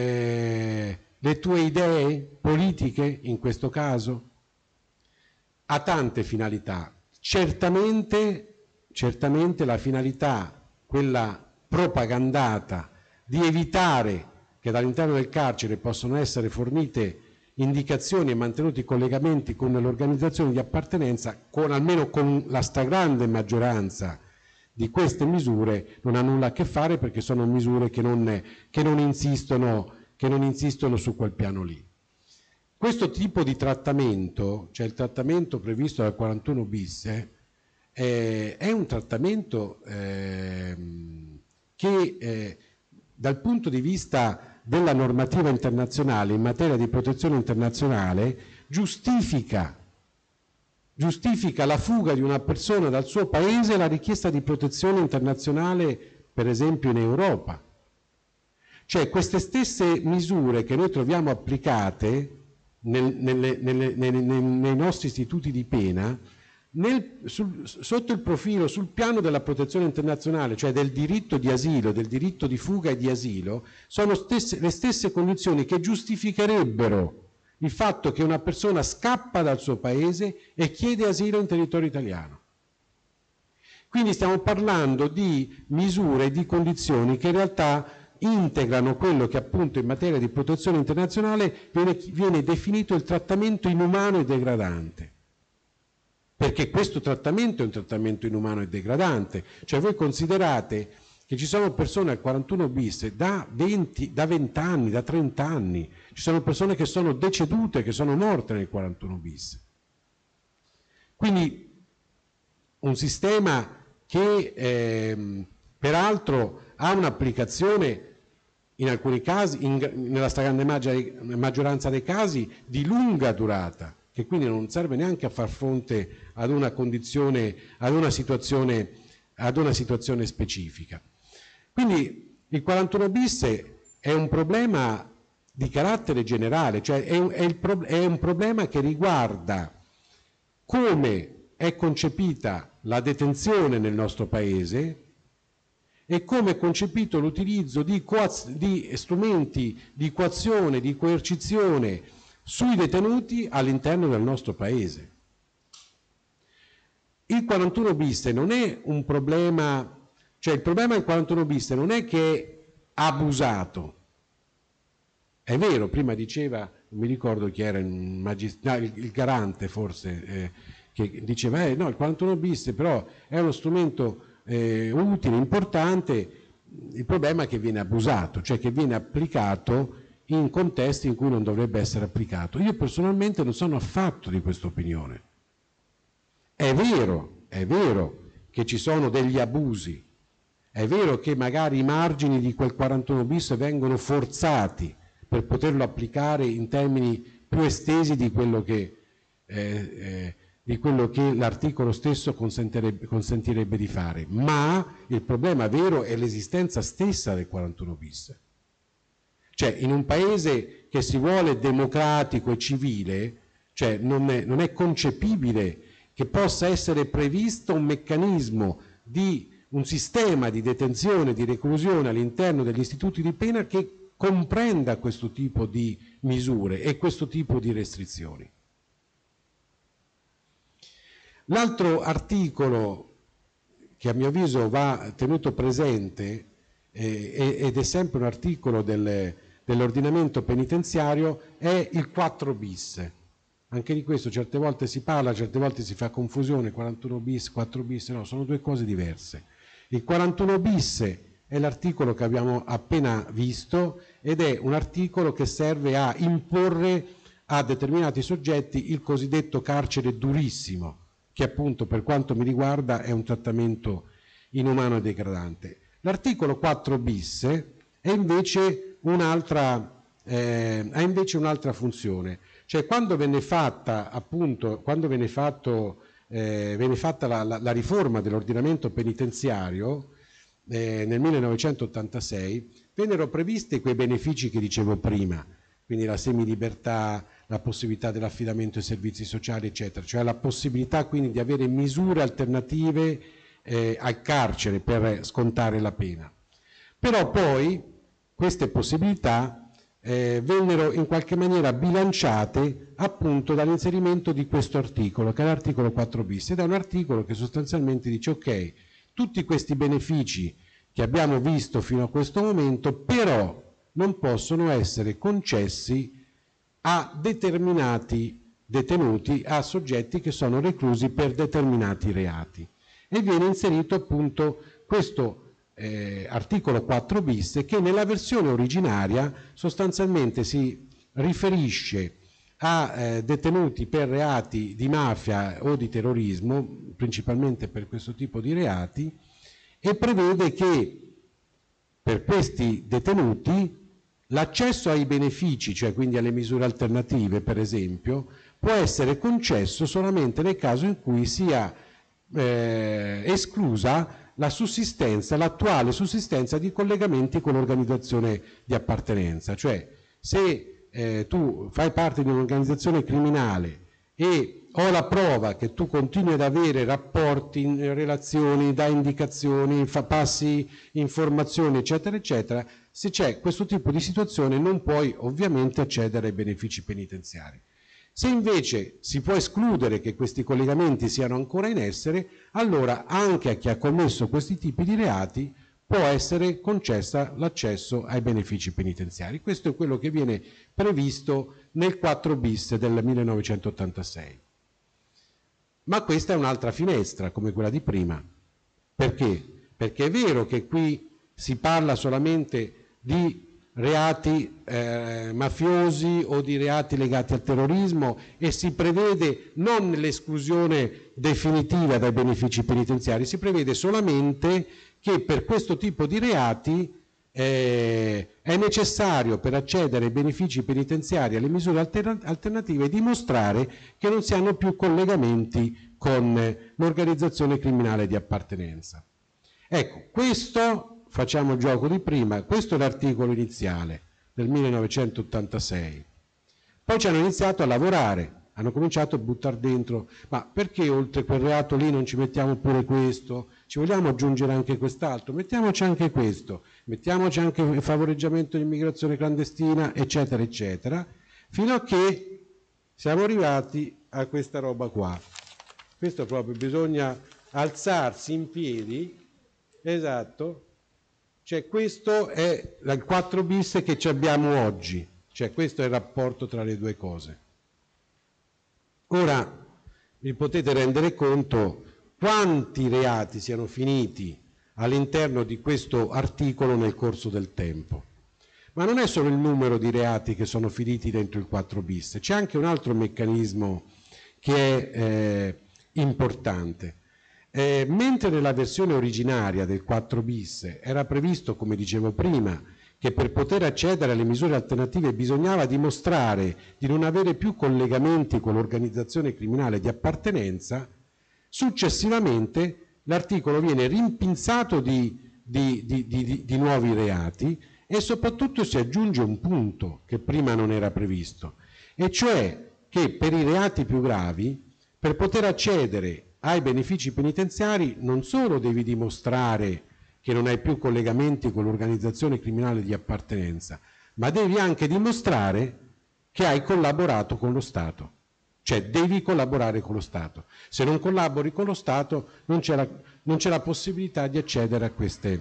idee politiche in questo caso? Ha tante finalità. Certamente la finalità, quella propagandata, di evitare che dall'interno del carcere possano essere fornite indicazioni e mantenuti collegamenti con l'organizzazione di appartenenza, almeno con la stragrande maggioranza di queste misure, non ha nulla a che fare, perché sono misure che non insistono su quel piano lì. Questo tipo di trattamento, cioè il trattamento previsto dal 41 bis, è un trattamento che dal punto di vista della normativa internazionale in materia di protezione internazionale giustifica la fuga di una persona dal suo paese e la richiesta di protezione internazionale, per esempio in Europa. Cioè queste stesse misure che noi troviamo applicate nei nostri istituti di pena, sotto il profilo, sul piano della protezione internazionale, cioè del diritto di asilo, del diritto di fuga e di asilo, sono le stesse condizioni che giustificherebbero il fatto che una persona scappa dal suo paese e chiede asilo in territorio italiano. Quindi stiamo parlando di misure e di condizioni che in realtà integrano quello che appunto in materia di protezione internazionale viene definito il trattamento inumano e degradante. Perché questo trattamento è un trattamento inumano e degradante. Cioè voi considerate che ci sono persone al 41 bis da 20 anni, da 30 anni, ci sono persone che sono decedute, che sono morte nel 41 bis. Quindi un sistema che peraltro ha un'applicazione in alcuni casi, nella stragrande maggioranza dei casi, di lunga durata, che quindi non serve neanche a far fronte ad una condizione, ad una situazione specifica. Quindi il 41 bis è un problema di carattere generale, cioè è un problema che riguarda come è concepita la detenzione nel nostro Paese e come è concepito l'utilizzo di strumenti di coazione, di coercizione sui detenuti all'interno del nostro Paese. Il 41 bis non è un problema, cioè il problema del 41 bis non è che è abusato. È vero, prima diceva, non mi ricordo chi era, il garante forse, che diceva no, il 41 bis però è uno strumento utile, importante, il problema è che viene abusato, cioè che viene applicato in contesti in cui non dovrebbe essere applicato. Io personalmente non sono affatto di questa opinione. È vero che ci sono degli abusi, è vero che magari i margini di quel 41 bis vengono forzati per poterlo applicare in termini più estesi di quello che l'articolo stesso consentirebbe di fare, ma il problema vero è l'esistenza stessa del 41 bis. Cioè in un paese che si vuole democratico e civile, cioè non è concepibile che possa essere previsto un meccanismo di un sistema di detenzione, di reclusione all'interno degli istituti di pena che comprenda questo tipo di misure e questo tipo di restrizioni. L'altro articolo che a mio avviso va tenuto presente ed è sempre un articolo dell'ordinamento penitenziario è il 4 bis. Anche di questo certe volte si parla, certe volte si fa confusione, 41 bis, 4 bis, no, sono due cose diverse. Il 41 bis è l'articolo che abbiamo appena visto ed è un articolo che serve a imporre a determinati soggetti il cosiddetto carcere durissimo, che appunto per quanto mi riguarda è un trattamento inumano e degradante. L'articolo 4 bis è invece ha invece un'altra funzione, cioè quando venne fatta la riforma dell'ordinamento penitenziario nel 1986 vennero previsti quei benefici che dicevo prima, quindi la semilibertà, la possibilità dell'affidamento ai servizi sociali, eccetera, cioè la possibilità quindi di avere misure alternative al carcere per scontare la pena. Però poi queste possibilità vennero in qualche maniera bilanciate appunto dall'inserimento di questo articolo, che è l'articolo 4 bis, ed è un articolo che sostanzialmente dice ok, tutti questi benefici che abbiamo visto fino a questo momento però non possono essere concessi a determinati detenuti, a soggetti che sono reclusi per determinati reati. E viene inserito appunto questo articolo 4 bis che nella versione originaria sostanzialmente si riferisce a detenuti per reati di mafia o di terrorismo, principalmente per questo tipo di reati, e prevede che per questi detenuti l'accesso ai benefici, cioè quindi alle misure alternative per esempio, può essere concesso solamente nel caso in cui sia esclusa la sussistenza, l'attuale sussistenza di collegamenti con l'organizzazione di appartenenza. Cioè se tu fai parte di un'organizzazione criminale e ho la prova che tu continui ad avere rapporti, relazioni, dai indicazioni, passi informazioni, eccetera, eccetera, se c'è questo tipo di situazione non puoi ovviamente accedere ai benefici penitenziari. Se invece si può escludere che questi collegamenti siano ancora in essere, allora anche a chi ha commesso questi tipi di reati può essere concessa l'accesso ai benefici penitenziari. Questo è quello che viene previsto nel 4 bis del 1986. Ma questa è un'altra finestra, come quella di prima. Perché? Perché è vero che qui si parla solamente di reati mafiosi o di reati legati al terrorismo e si prevede non l'esclusione definitiva dai benefici penitenziari, si prevede solamente che per questo tipo di reati è necessario per accedere ai benefici penitenziari, alle misure alternative, dimostrare che non si hanno più collegamenti con l'organizzazione criminale di appartenenza. Ecco, questo facciamo il gioco di prima, questo è l'articolo iniziale del 1986. Poi ci hanno iniziato a lavorare, hanno cominciato a buttare dentro, ma perché oltre quel reato lì non ci mettiamo pure questo? Ci vogliamo aggiungere anche quest'altro? Mettiamoci anche questo, mettiamoci anche il favoreggiamento dell'immigrazione clandestina, eccetera, eccetera, fino a che siamo arrivati a questa roba qua. Questo proprio bisogna alzarsi in piedi, esatto, cioè questo è il 4 bis che abbiamo oggi, cioè questo è il rapporto tra le due cose. Ora vi potete rendere conto quanti reati siano finiti all'interno di questo articolo nel corso del tempo. Ma non è solo il numero di reati che sono finiti dentro il 4 bis, c'è anche un altro meccanismo che è importante. Mentre nella versione originaria del 4 bis era previsto, come dicevo prima, che per poter accedere alle misure alternative bisognava dimostrare di non avere più collegamenti con l'organizzazione criminale di appartenenza, successivamente l'articolo viene rimpinzato di nuovi reati e soprattutto si aggiunge un punto che prima non era previsto, e cioè che per i reati più gravi, per poter accedere ai benefici penitenziari non solo devi dimostrare che non hai più collegamenti con l'organizzazione criminale di appartenenza, ma devi anche dimostrare che hai collaborato con lo Stato. Cioè devi collaborare con lo Stato. Se non collabori con lo Stato non c'è la possibilità di accedere a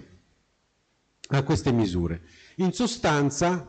queste misure. In sostanza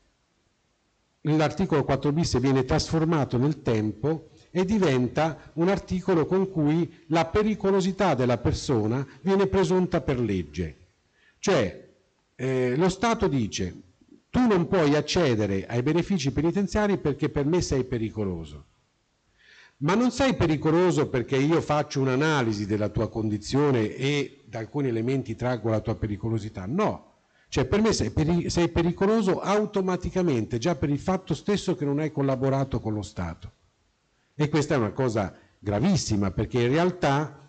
l'articolo 4 bis viene trasformato nel tempo e diventa un articolo con cui la pericolosità della persona viene presunta per legge. Cioè lo Stato dice: tu non puoi accedere ai benefici penitenziari perché per me sei pericoloso. Ma non sei pericoloso perché io faccio un'analisi della tua condizione e da alcuni elementi traggo la tua pericolosità. No, cioè per me sei pericoloso automaticamente, già per il fatto stesso che non hai collaborato con lo Stato. E questa è una cosa gravissima, perché in realtà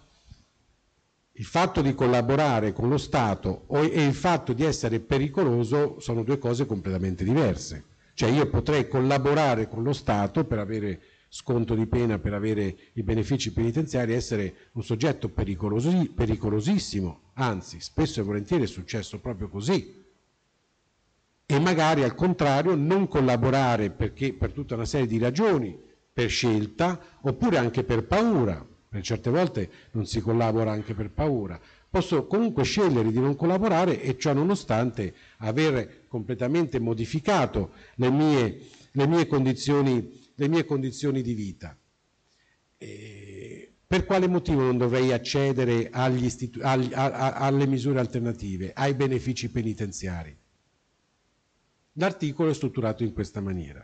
il fatto di collaborare con lo Stato e il fatto di essere pericoloso sono due cose completamente diverse. Cioè io potrei collaborare con lo Stato per avere sconto di pena per avere i benefici penitenziari, essere un soggetto pericolosissimo, anzi spesso e volentieri è successo proprio così, e magari al contrario non collaborare perché per tutta una serie di ragioni, per scelta oppure anche per paura, per certe volte non si collabora anche per paura. Posso comunque scegliere di non collaborare e ciò nonostante aver completamente modificato le mie condizioni di vita. Per quale motivo non dovrei accedere alle misure alternative, ai benefici penitenziari? L'articolo è strutturato in questa maniera.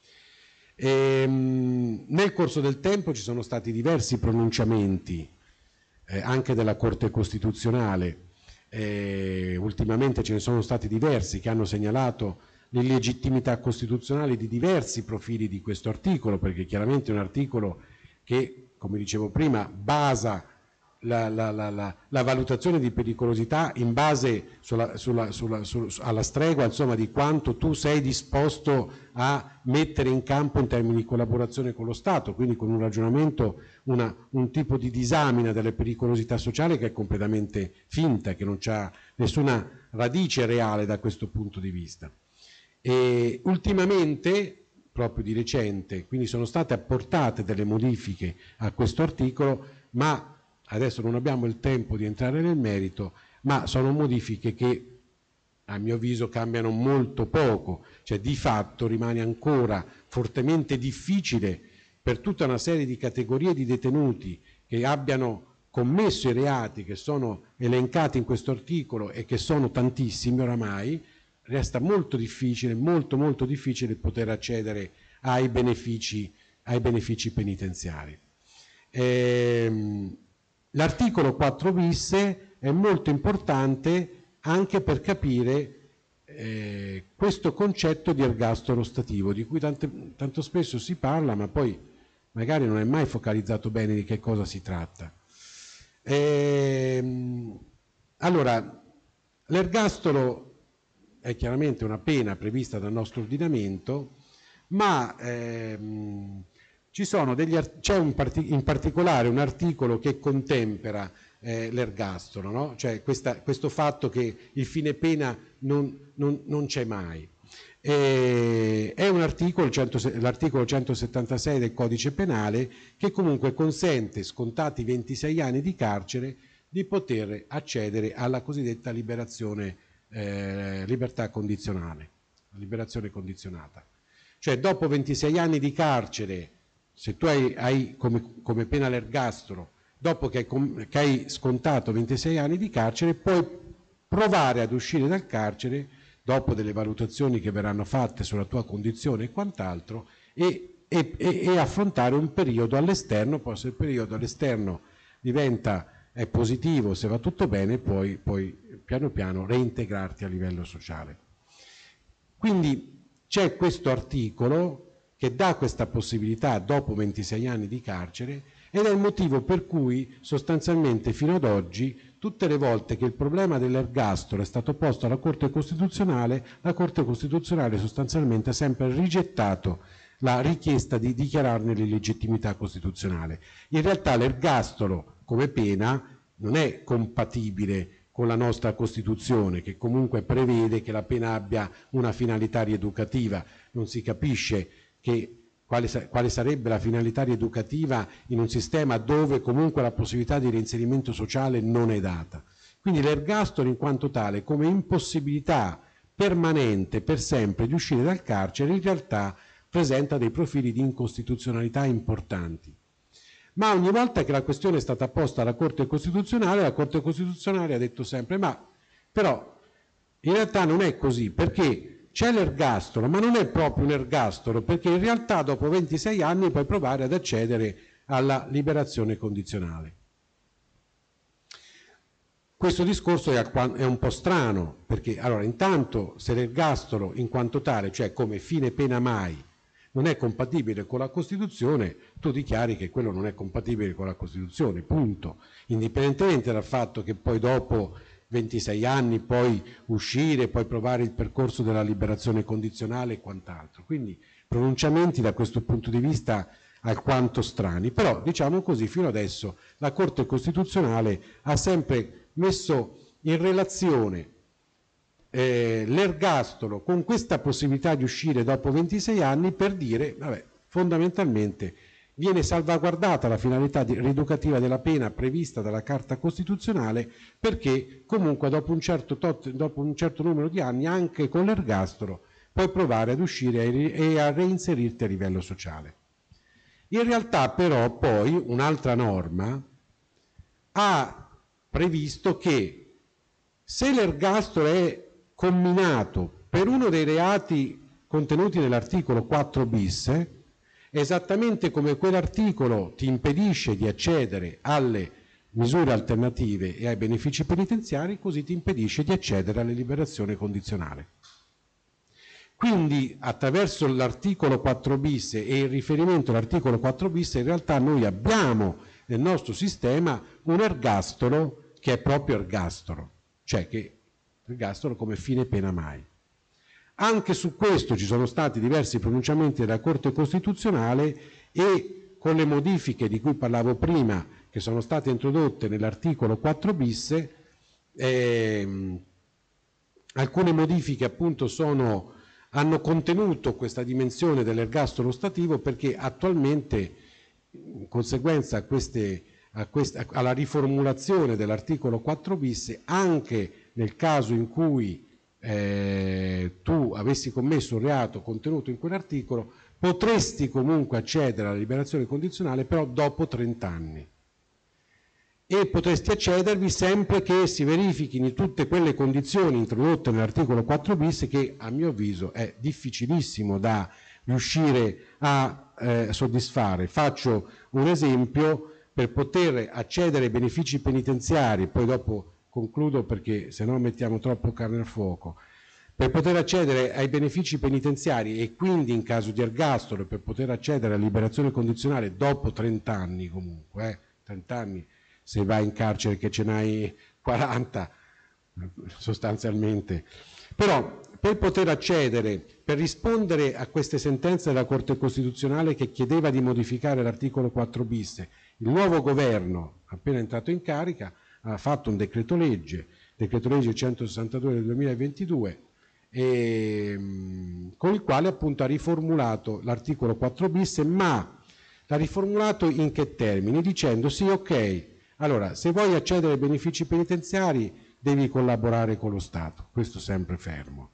Nel corso del tempo ci sono stati diversi pronunciamenti anche della Corte Costituzionale, ultimamente ce ne sono stati diversi che hanno segnalato l'illegittimità costituzionale di diversi profili di questo articolo, perché chiaramente è un articolo che, come dicevo prima, basa la valutazione di pericolosità in base alla stregua, insomma, di quanto tu sei disposto a mettere in campo in termini di collaborazione con lo Stato, quindi con un ragionamento, un tipo di disamina delle pericolosità sociali che è completamente finta, che non ha nessuna radice reale da questo punto di vista. E ultimamente, proprio di recente, quindi sono state apportate delle modifiche a questo articolo, ma adesso non abbiamo il tempo di entrare nel merito, ma sono modifiche che a mio avviso cambiano molto poco, cioè di fatto rimane ancora fortemente difficile per tutta una serie di categorie di detenuti che abbiano commesso i reati che sono elencati in questo articolo e che sono tantissimi oramai, resta molto difficile, molto difficile poter accedere ai benefici penitenziari. L'articolo 4 bis è molto importante anche per capire questo concetto di ergastolo ostativo, di cui tanto spesso si parla, ma poi magari non è mai focalizzato bene di che cosa si tratta. Allora, l'ergastolo è chiaramente una pena prevista dal nostro ordinamento, ma c'è in particolare un articolo che contempera l'ergastolo, no? Cioè questo fatto che il fine pena non c'è mai. È un articolo, l'articolo 176 del Codice Penale, che comunque consente, scontati 26 anni di carcere, di poter accedere alla cosiddetta libertà condizionale, liberazione condizionata. Cioè dopo 26 anni di carcere, se tu hai come pena l'ergastolo, dopo che hai scontato 26 anni di carcere, puoi provare ad uscire dal carcere, dopo delle valutazioni che verranno fatte sulla tua condizione e quant'altro, e affrontare un periodo all'esterno. Poi se il periodo all'esterno è positivo, se va tutto bene, puoi piano piano reintegrarti a livello sociale. Quindi c'è questo articolo che dà questa possibilità dopo 26 anni di carcere, ed è il motivo per cui sostanzialmente fino ad oggi, tutte le volte che il problema dell'ergastolo è stato posto alla Corte Costituzionale, la Corte Costituzionale sostanzialmente ha sempre rigettato la richiesta di dichiararne l'illegittimità costituzionale. In realtà l'ergastolo come pena non è compatibile con la nostra Costituzione, che comunque prevede che la pena abbia una finalità rieducativa. Non si capisce quale sarebbe la finalità rieducativa in un sistema dove comunque la possibilità di reinserimento sociale non è data. Quindi l'ergastolo in quanto tale, come impossibilità permanente per sempre di uscire dal carcere, in realtà presenta dei profili di incostituzionalità importanti. Ma ogni volta che la questione è stata posta alla Corte Costituzionale, la Corte Costituzionale ha detto sempre: ma però in realtà non è così, perché c'è l'ergastolo, ma non è proprio un ergastolo, perché in realtà dopo 26 anni puoi provare ad accedere alla liberazione condizionale. Questo discorso è un po' strano, perché allora intanto se l'ergastolo in quanto tale, cioè come fine pena mai, non è compatibile con la Costituzione, tu dichiari che quello non è compatibile con la Costituzione, punto. Indipendentemente dal fatto che poi dopo 26 anni puoi uscire, puoi provare il percorso della liberazione condizionale e quant'altro. Quindi pronunciamenti da questo punto di vista alquanto strani, però diciamo così fino adesso la Corte Costituzionale ha sempre messo in relazione l'ergastolo con questa possibilità di uscire dopo 26 anni per dire, vabbè, fondamentalmente viene salvaguardata la finalità rieducativa della pena prevista dalla Carta Costituzionale, perché comunque dopo un certo numero di anni anche con l'ergastolo puoi provare ad uscire e a reinserirti a livello sociale. In realtà però poi un'altra norma ha previsto che se l'ergastolo è comminato per uno dei reati contenuti nell'articolo 4 bis, esattamente come quell'articolo ti impedisce di accedere alle misure alternative e ai benefici penitenziari, così ti impedisce di accedere alla liberazione condizionale. Quindi attraverso l'articolo 4 bis e il riferimento all'articolo 4 bis in realtà noi abbiamo nel nostro sistema un ergastolo che è proprio ergastolo, cioè che ergastolo come fine pena mai. Anche su questo ci sono stati diversi pronunciamenti della Corte Costituzionale e con le modifiche di cui parlavo prima che sono state introdotte nell'articolo 4 bis, alcune modifiche appunto hanno contenuto questa dimensione dell'ergastolo ostativo, perché attualmente in conseguenza alla riformulazione dell'articolo 4 bis, anche nel caso in cui tu avessi commesso un reato contenuto in quell'articolo, potresti comunque accedere alla liberazione condizionale, però dopo 30 anni. E potresti accedervi sempre che si verifichino tutte quelle condizioni introdotte nell'articolo 4 bis che a mio avviso è difficilissimo da riuscire a soddisfare. Faccio un esempio: per poter accedere ai benefici penitenziari, poi dopo concludo perché se no mettiamo troppo carne al fuoco. Per poter accedere ai benefici penitenziari e quindi in caso di ergastolo per poter accedere alla liberazione condizionale dopo 30 anni comunque, 30 anni se vai in carcere che ce n'hai 40 sostanzialmente, però per poter accedere, per rispondere a queste sentenze della Corte Costituzionale che chiedeva di modificare l'articolo 4 bis, il nuovo governo appena entrato in carica ha fatto un decreto legge 162 del 2022, con il quale appunto ha riformulato l'articolo 4 bis, ma l'ha riformulato in che termini? Dicendo sì, ok, allora se vuoi accedere ai benefici penitenziari devi collaborare con lo Stato, questo sempre fermo.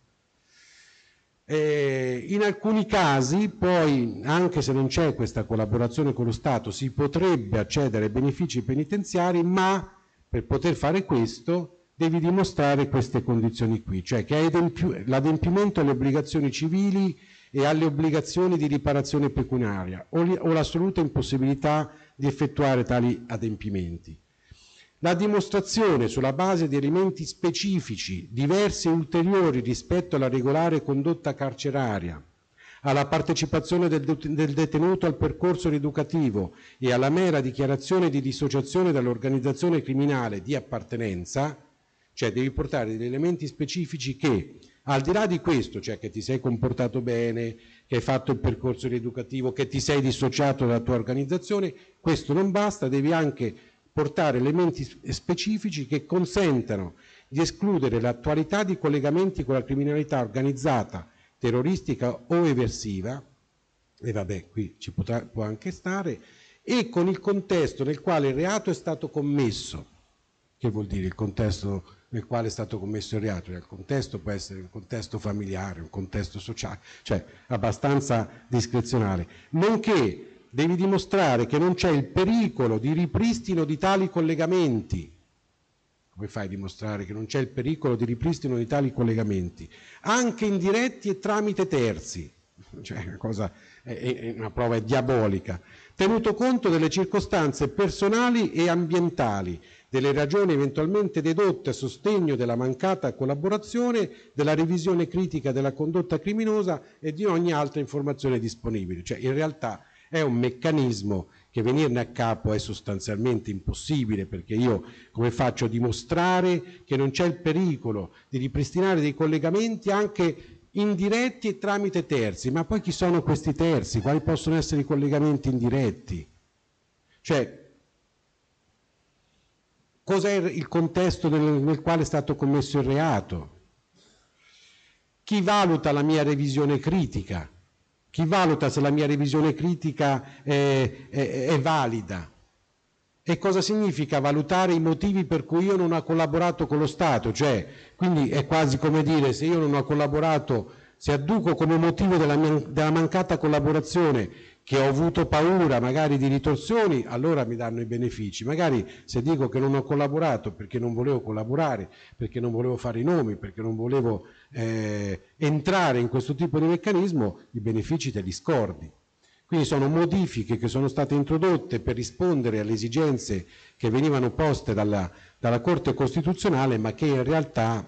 In alcuni casi poi, anche se non c'è questa collaborazione con lo Stato, si potrebbe accedere ai benefici penitenziari, ma per poter fare questo devi dimostrare queste condizioni qui, cioè che hai l'adempimento alle obbligazioni civili e alle obbligazioni di riparazione pecuniaria o l'assoluta impossibilità di effettuare tali adempimenti. La dimostrazione sulla base di elementi specifici, diversi e ulteriori rispetto alla regolare condotta carceraria, alla partecipazione del detenuto al percorso rieducativo e alla mera dichiarazione di dissociazione dall'organizzazione criminale di appartenenza, cioè devi portare degli elementi specifici che, al di là di questo, cioè che ti sei comportato bene, che hai fatto il percorso rieducativo, che ti sei dissociato dalla tua organizzazione, questo non basta, devi anche portare elementi specifici che consentano di escludere l'attualità di collegamenti con la criminalità organizzata, terroristica o eversiva, e vabbè qui può anche stare, e con il contesto nel quale il reato è stato commesso. Che vuol dire il contesto nel quale è stato commesso il reato? Il contesto può essere un contesto familiare, un contesto sociale, cioè abbastanza discrezionale, nonché devi dimostrare che non c'è il pericolo di ripristino di tali collegamenti. Come fai a dimostrare che non c'è il pericolo di ripristino di tali collegamenti? Anche indiretti e tramite terzi, cioè una prova diabolica, tenuto conto delle circostanze personali e ambientali, delle ragioni eventualmente dedotte a sostegno della mancata collaborazione, della revisione critica della condotta criminosa e di ogni altra informazione disponibile. Cioè in realtà è un meccanismo che venirne a capo è sostanzialmente impossibile, perché io come faccio a dimostrare che non c'è il pericolo di ripristinare dei collegamenti anche indiretti e tramite terzi, ma poi chi sono questi terzi? Quali possono essere i collegamenti indiretti? Cioè, cos'è il contesto nel quale è stato commesso il reato? Chi valuta la mia revisione critica? Chi valuta se la mia revisione critica è valida? E cosa significa valutare i motivi per cui io non ho collaborato con lo Stato? Cioè, quindi è quasi come dire, se io non ho collaborato, se adduco come motivo della mancata collaborazione che ho avuto paura magari di ritorsioni, allora mi danno i benefici. Magari se dico che non ho collaborato perché non volevo collaborare, perché non volevo fare i nomi, perché non volevo entrare in questo tipo di meccanismo, i benefici te li scordi. Quindi sono modifiche che sono state introdotte per rispondere alle esigenze che venivano poste dalla Corte Costituzionale, ma che in realtà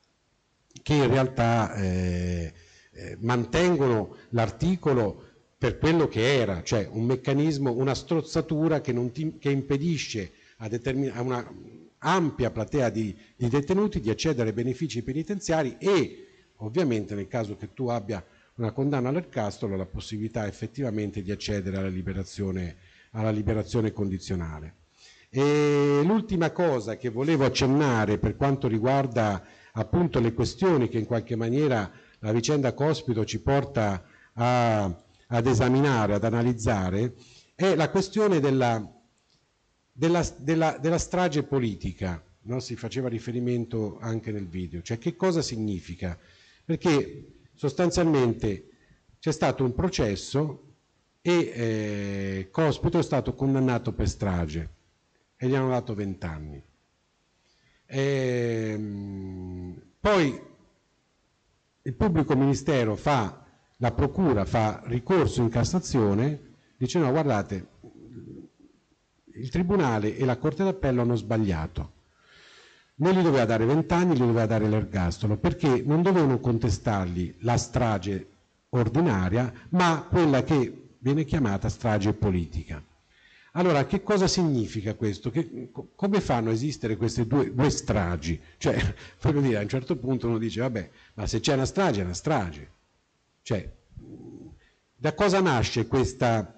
mantengono l'articolo per quello che era, cioè un meccanismo, una strozzatura che impedisce a una ampia platea di detenuti di accedere ai benefici penitenziari e ovviamente nel caso che tu abbia una condanna all'ergastolo la possibilità effettivamente di accedere alla liberazione condizionale. E l'ultima cosa che volevo accennare per quanto riguarda appunto le questioni che in qualche maniera la vicenda Cospito ci porta ad esaminare, ad analizzare, è la questione della strage politica, no? Si faceva riferimento anche nel video, cioè che cosa significa? Perché sostanzialmente c'è stato un processo e Cospito è stato condannato per strage e gli hanno dato 20 anni. Poi il pubblico ministero la procura fa ricorso in Cassazione, dice no, guardate, il Tribunale e la Corte d'Appello hanno sbagliato. Non gli doveva dare 20 anni, gli doveva dare l'ergastolo, perché non dovevano contestargli la strage ordinaria, ma quella che viene chiamata strage politica. Allora, che cosa significa questo? Come fanno a esistere queste due stragi? Cioè, voglio dire, a un certo punto uno dice, vabbè, ma se c'è una strage, è una strage. Cioè, da cosa nasce questa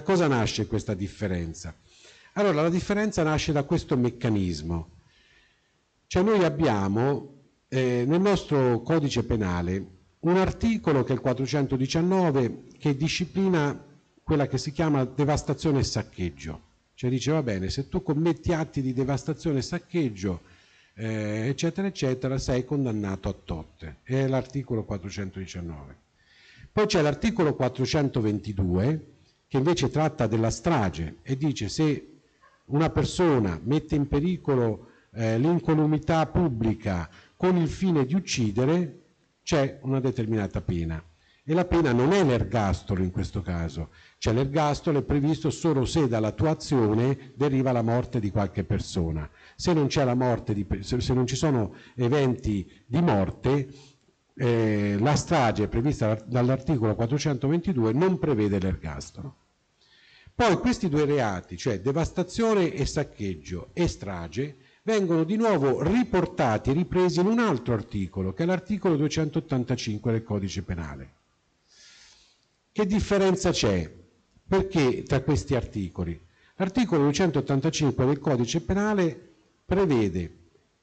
differenza? Allora, la differenza nasce da questo meccanismo. Cioè noi abbiamo nel nostro codice penale un articolo che è il 419 che disciplina quella che si chiama devastazione e saccheggio. Cioè dice va bene, se tu commetti atti di devastazione e saccheggio eccetera eccetera sei condannato a tot. È l'articolo 419. Poi c'è l'articolo 422 che invece tratta della strage e dice se una persona mette in pericolo l'incolumità pubblica con il fine di uccidere c'è una determinata pena e la pena non è l'ergastolo in questo caso, cioè l'ergastolo è previsto solo se dalla tua azione deriva la morte di qualche persona. Se non c'è la morte se non ci sono eventi di morte la strage prevista dall'articolo 422 non prevede l'ergastolo. Poi questi due reati, cioè devastazione e saccheggio e strage, vengono di nuovo riportati, ripresi in un altro articolo, che è l'articolo 285 del Codice Penale. Che differenza c'è? Perché tra questi articoli? L'articolo 285 del Codice Penale prevede,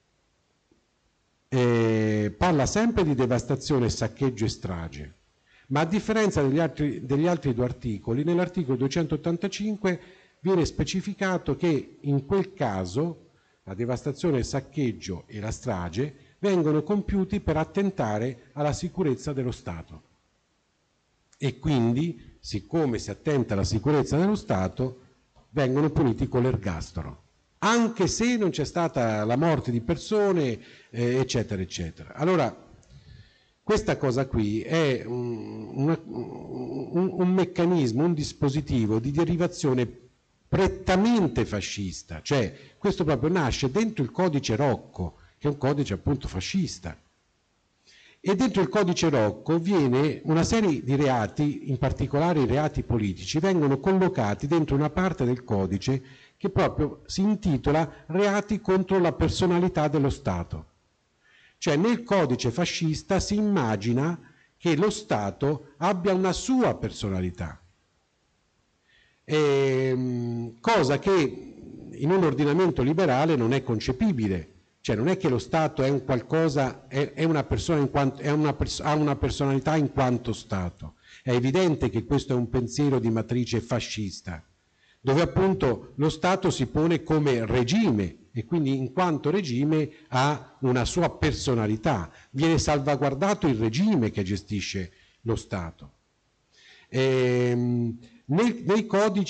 parla sempre di devastazione, saccheggio e strage, ma a differenza degli altri due articoli, nell'articolo 285 viene specificato che in quel caso la devastazione, il saccheggio e la strage vengono compiuti per attentare alla sicurezza dello Stato. E quindi, siccome si attenta alla sicurezza dello Stato, vengono puniti con l'ergastolo, anche se non c'è stata la morte di persone, eccetera, eccetera. Allora, questa cosa qui è un meccanismo, un dispositivo di derivazione prettamente fascista, cioè questo proprio nasce dentro il codice Rocco, che è un codice appunto fascista. E dentro il codice Rocco viene una serie di reati, in particolare i reati politici, vengono collocati dentro una parte del codice che proprio si intitola reati contro la personalità dello Stato. Cioè nel codice fascista si immagina che lo Stato abbia una sua personalità, cosa che in un ordinamento liberale non è concepibile. Cioè non è che lo Stato è un qualcosa, è una persona in quanto, ha una personalità in quanto Stato. È evidente che questo è un pensiero di matrice fascista, dove appunto lo Stato si pone come regime e quindi in quanto regime ha una sua personalità. Viene salvaguardato il regime che gestisce lo Stato. Nel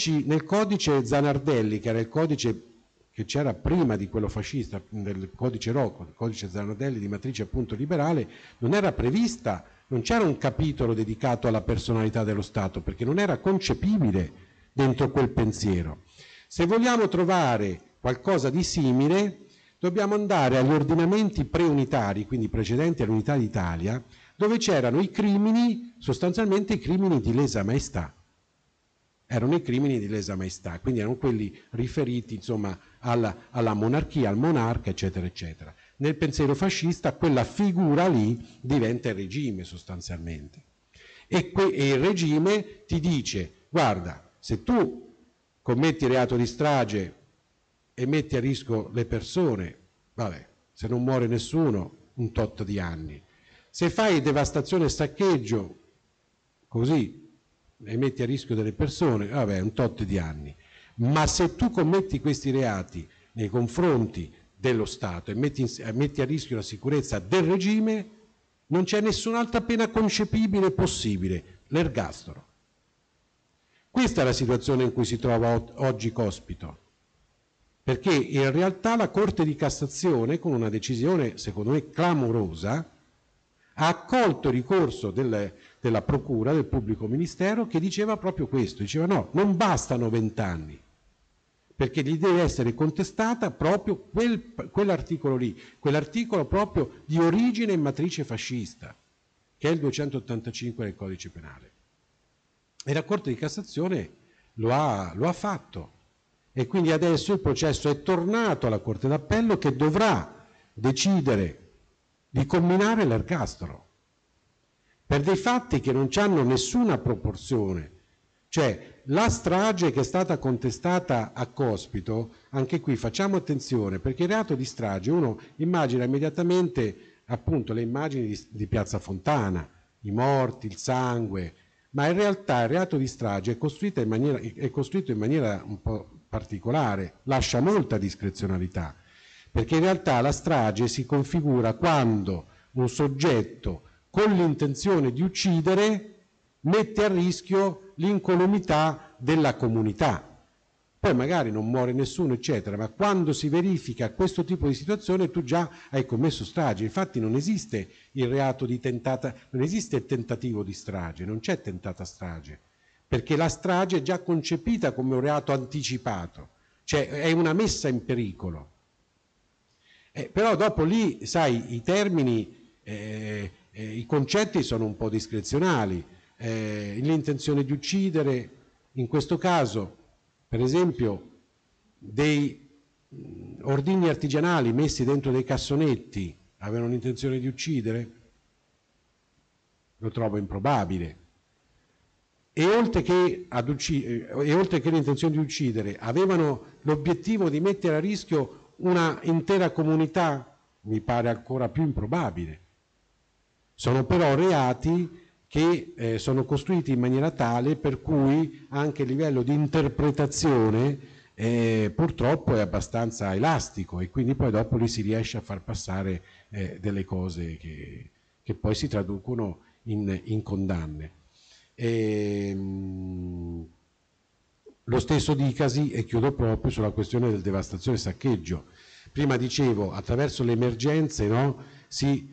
codice Zanardelli, che era il codice che c'era prima di quello fascista, del codice Rocco, il codice Zanardelli di matrice appunto liberale, non era prevista, non c'era un capitolo dedicato alla personalità dello Stato, perché non era concepibile dentro quel pensiero. Se vogliamo trovare qualcosa di simile, dobbiamo andare agli ordinamenti preunitari, quindi precedenti all'Unità d'Italia, dove c'erano i crimini, sostanzialmente i crimini di lesa maestà. Erano i crimini di lesa maestà, quindi erano quelli riferiti insomma alla monarchia, al monarca, eccetera, eccetera. Nel pensiero fascista quella figura lì diventa il regime sostanzialmente. E il regime ti dice, guarda, se tu commetti reato di strage e metti a rischio le persone, vabbè, se non muore nessuno, un tot di anni. Se fai devastazione e saccheggio, così, e metti a rischio delle persone, vabbè, un tot di anni. Ma se tu commetti questi reati nei confronti dello Stato e metti a rischio la sicurezza del regime, non c'è nessun'altra pena concepibile possibile, l'ergastolo. Questa è la situazione in cui si trova oggi Cospito, perché in realtà la Corte di Cassazione, con una decisione secondo me clamorosa, ha accolto il ricorso della Procura, del Pubblico Ministero, che diceva proprio questo, diceva no, non bastano 20 anni, perché gli deve essere contestata proprio quell'articolo lì, quell'articolo proprio di origine e matrice fascista, che è il 285 del Codice Penale. E la Corte di Cassazione lo ha fatto, e quindi adesso il processo è tornato alla Corte d'Appello, che dovrà decidere di comminare l'ergastolo per dei fatti che non hanno nessuna proporzione. Cioè la strage che è stata contestata a Cospito, anche qui facciamo attenzione, perché il reato di strage uno immagina immediatamente appunto le immagini di Piazza Fontana, i morti, il sangue, ma in realtà il reato di strage è costruito in maniera un po' particolare, lascia molta discrezionalità, perché in realtà la strage si configura quando un soggetto con l'intenzione di uccidere mette a rischio l'incolumità della comunità. Poi magari non muore nessuno, eccetera, ma quando si verifica questo tipo di situazione tu già hai commesso strage. Infatti non esiste il reato di non esiste il tentativo di strage, non c'è tentata strage, perché la strage è già concepita come un reato anticipato, cioè è una messa in pericolo. Però dopo lì, sai, i termini, i concetti sono un po' discrezionali. L'intenzione di uccidere, in questo caso, per esempio, dei ordigni artigianali messi dentro dei cassonetti avevano l'intenzione di uccidere? Lo trovo improbabile. E oltre che l'intenzione di uccidere, avevano l'obiettivo di mettere a rischio una intera comunità? Mi pare ancora più improbabile. Sono però reati che sono costruiti in maniera tale per cui anche il livello di interpretazione purtroppo è abbastanza elastico, e quindi poi dopo lì si riesce a far passare delle cose che poi si traducono in condanne. Lo stesso dicasi, e chiudo proprio, sulla questione del devastazione e saccheggio. Prima dicevo, attraverso le emergenze, no, si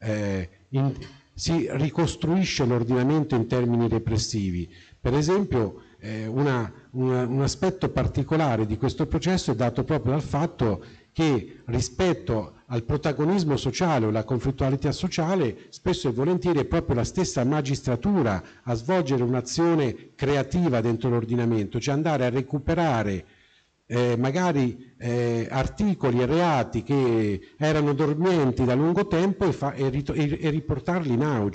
ricostruisce l'ordinamento in termini repressivi. Per esempio, un aspetto particolare di questo processo è dato proprio dal fatto che rispetto al protagonismo sociale o alla conflittualità sociale, spesso e volentieri è proprio la stessa magistratura a svolgere un'azione creativa dentro l'ordinamento, cioè andare a recuperare magari articoli e reati che erano dormienti da lungo tempo e riportarli in auge.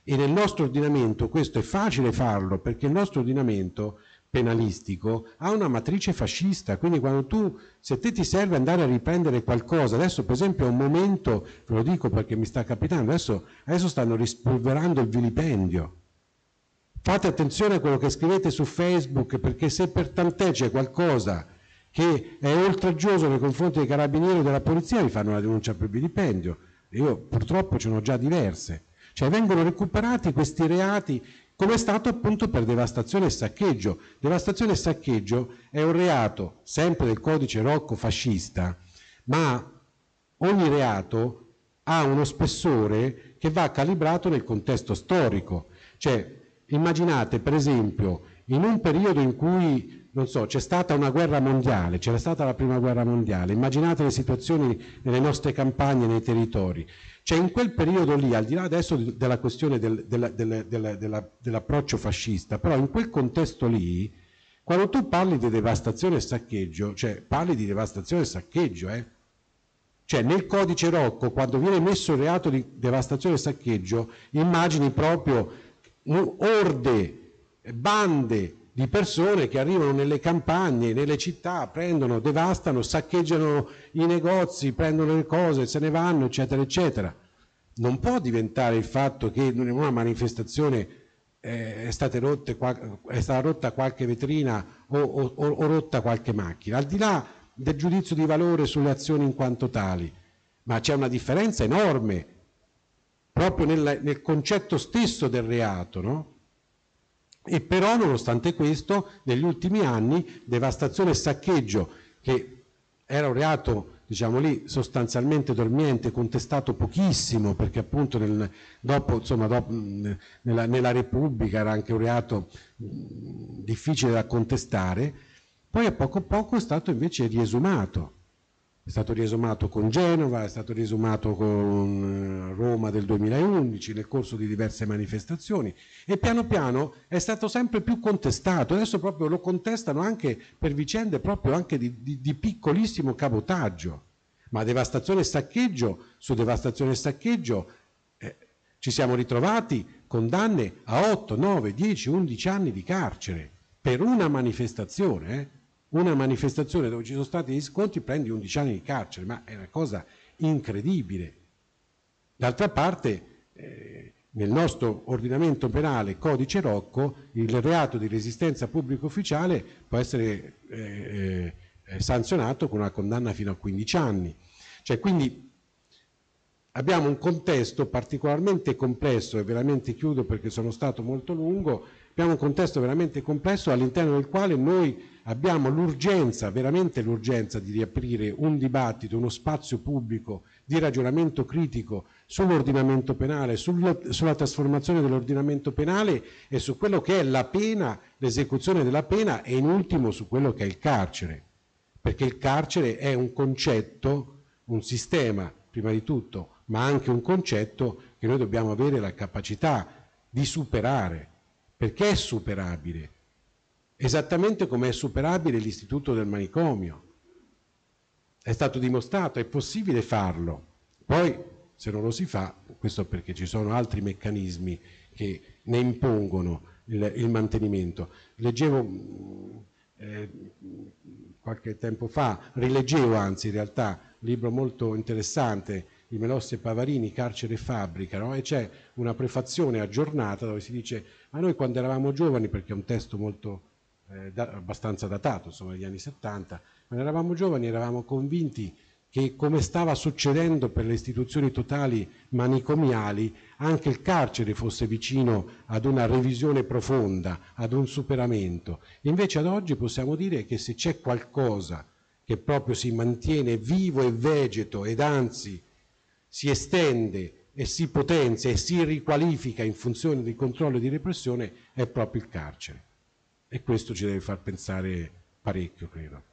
E nel nostro ordinamento questo è facile farlo, perché il nostro ordinamento penalistico ha una matrice fascista, quindi quando se te ti serve andare a riprendere qualcosa, adesso per esempio è un momento, ve lo dico perché mi sta capitando, adesso stanno rispolverando il vilipendio. Fate attenzione a quello che scrivete su Facebook, perché se per tant'è c'è qualcosa che è oltraggioso nei confronti dei carabinieri o della polizia, vi fanno una denuncia per vilipendio. Io purtroppo ce n'ho già diverse. Cioè vengono recuperati questi reati, come è stato appunto per devastazione e saccheggio. Devastazione e saccheggio è un reato sempre del codice Rocco fascista, ma ogni reato ha uno spessore che va calibrato nel contesto storico. Cioè immaginate per esempio in un periodo in cui, non so, c'è stata una guerra mondiale, c'era stata la prima guerra mondiale, immaginate le situazioni nelle nostre campagne, nei territori. Cioè in quel periodo lì, al di là adesso della questione dell'approccio fascista, però in quel contesto lì, quando tu parli di devastazione e saccheggio, cioè parli di devastazione e saccheggio, Cioè nel codice Rocco, quando viene messo il reato di devastazione e saccheggio, immagini proprio orde, bande di persone che arrivano nelle campagne, nelle città, prendono, devastano, saccheggiano i negozi, prendono le cose, se ne vanno, eccetera, eccetera. Non può diventare il fatto che in una manifestazione è stata rotta qualche vetrina o rotta qualche macchina, al di là del giudizio di valore sulle azioni in quanto tali, ma c'è una differenza enorme proprio nel concetto stesso del reato, no? E però nonostante questo negli ultimi anni devastazione e saccheggio, che era un reato diciamo lì sostanzialmente dormiente, contestato pochissimo perché appunto dopo, nella Repubblica era anche un reato difficile da contestare, poi a poco è stato invece riesumato. È stato riesumato con Genova, è stato riesumato con Roma del 2011 nel corso di diverse manifestazioni e piano piano è stato sempre più contestato. Adesso proprio lo contestano anche per vicende proprio anche di piccolissimo cabotaggio. Ma devastazione e saccheggio, su devastazione e saccheggio ci siamo ritrovati condanne a 8, 9, 10, 11 anni di carcere per una manifestazione, Una manifestazione dove ci sono stati gli scontri, prendi 11 anni di carcere, ma è una cosa incredibile. D'altra parte, nel nostro ordinamento penale, codice Rocco, il reato di resistenza pubblico ufficiale può essere sanzionato con una condanna fino a 15 anni. Cioè, quindi abbiamo un contesto particolarmente complesso, e veramente chiudo perché sono stato molto lungo, abbiamo un contesto veramente complesso all'interno del quale noi abbiamo l'urgenza, veramente l'urgenza di riaprire un dibattito, uno spazio pubblico di ragionamento critico sull'ordinamento penale, sulla trasformazione dell'ordinamento penale e su quello che è la pena, l'esecuzione della pena e in ultimo su quello che è il carcere. Perché il carcere è un concetto, un sistema prima di tutto, ma anche un concetto che noi dobbiamo avere la capacità di superare, perché è superabile. Esattamente come è superabile l'istituto del manicomio. È stato dimostrato, è possibile farlo. Poi, se non lo si fa, questo perché ci sono altri meccanismi che ne impongono il mantenimento. Leggevo qualche tempo fa, rileggevo anzi in realtà, un libro molto interessante di Melossi e Pavarini, Carcere e fabbrica, no? E c'è una prefazione aggiornata dove si dice: ma noi quando eravamo giovani, perché è un testo molto abbastanza datato, insomma, degli anni 70, quando eravamo giovani eravamo convinti che, come stava succedendo per le istituzioni totali manicomiali, anche il carcere fosse vicino ad una revisione profonda, ad un superamento. Invece ad oggi possiamo dire che se c'è qualcosa che proprio si mantiene vivo e vegeto ed anzi si estende e si potenzia e si riqualifica in funzione di controllo e di repressione, è proprio il carcere. E questo ci deve far pensare parecchio, credo.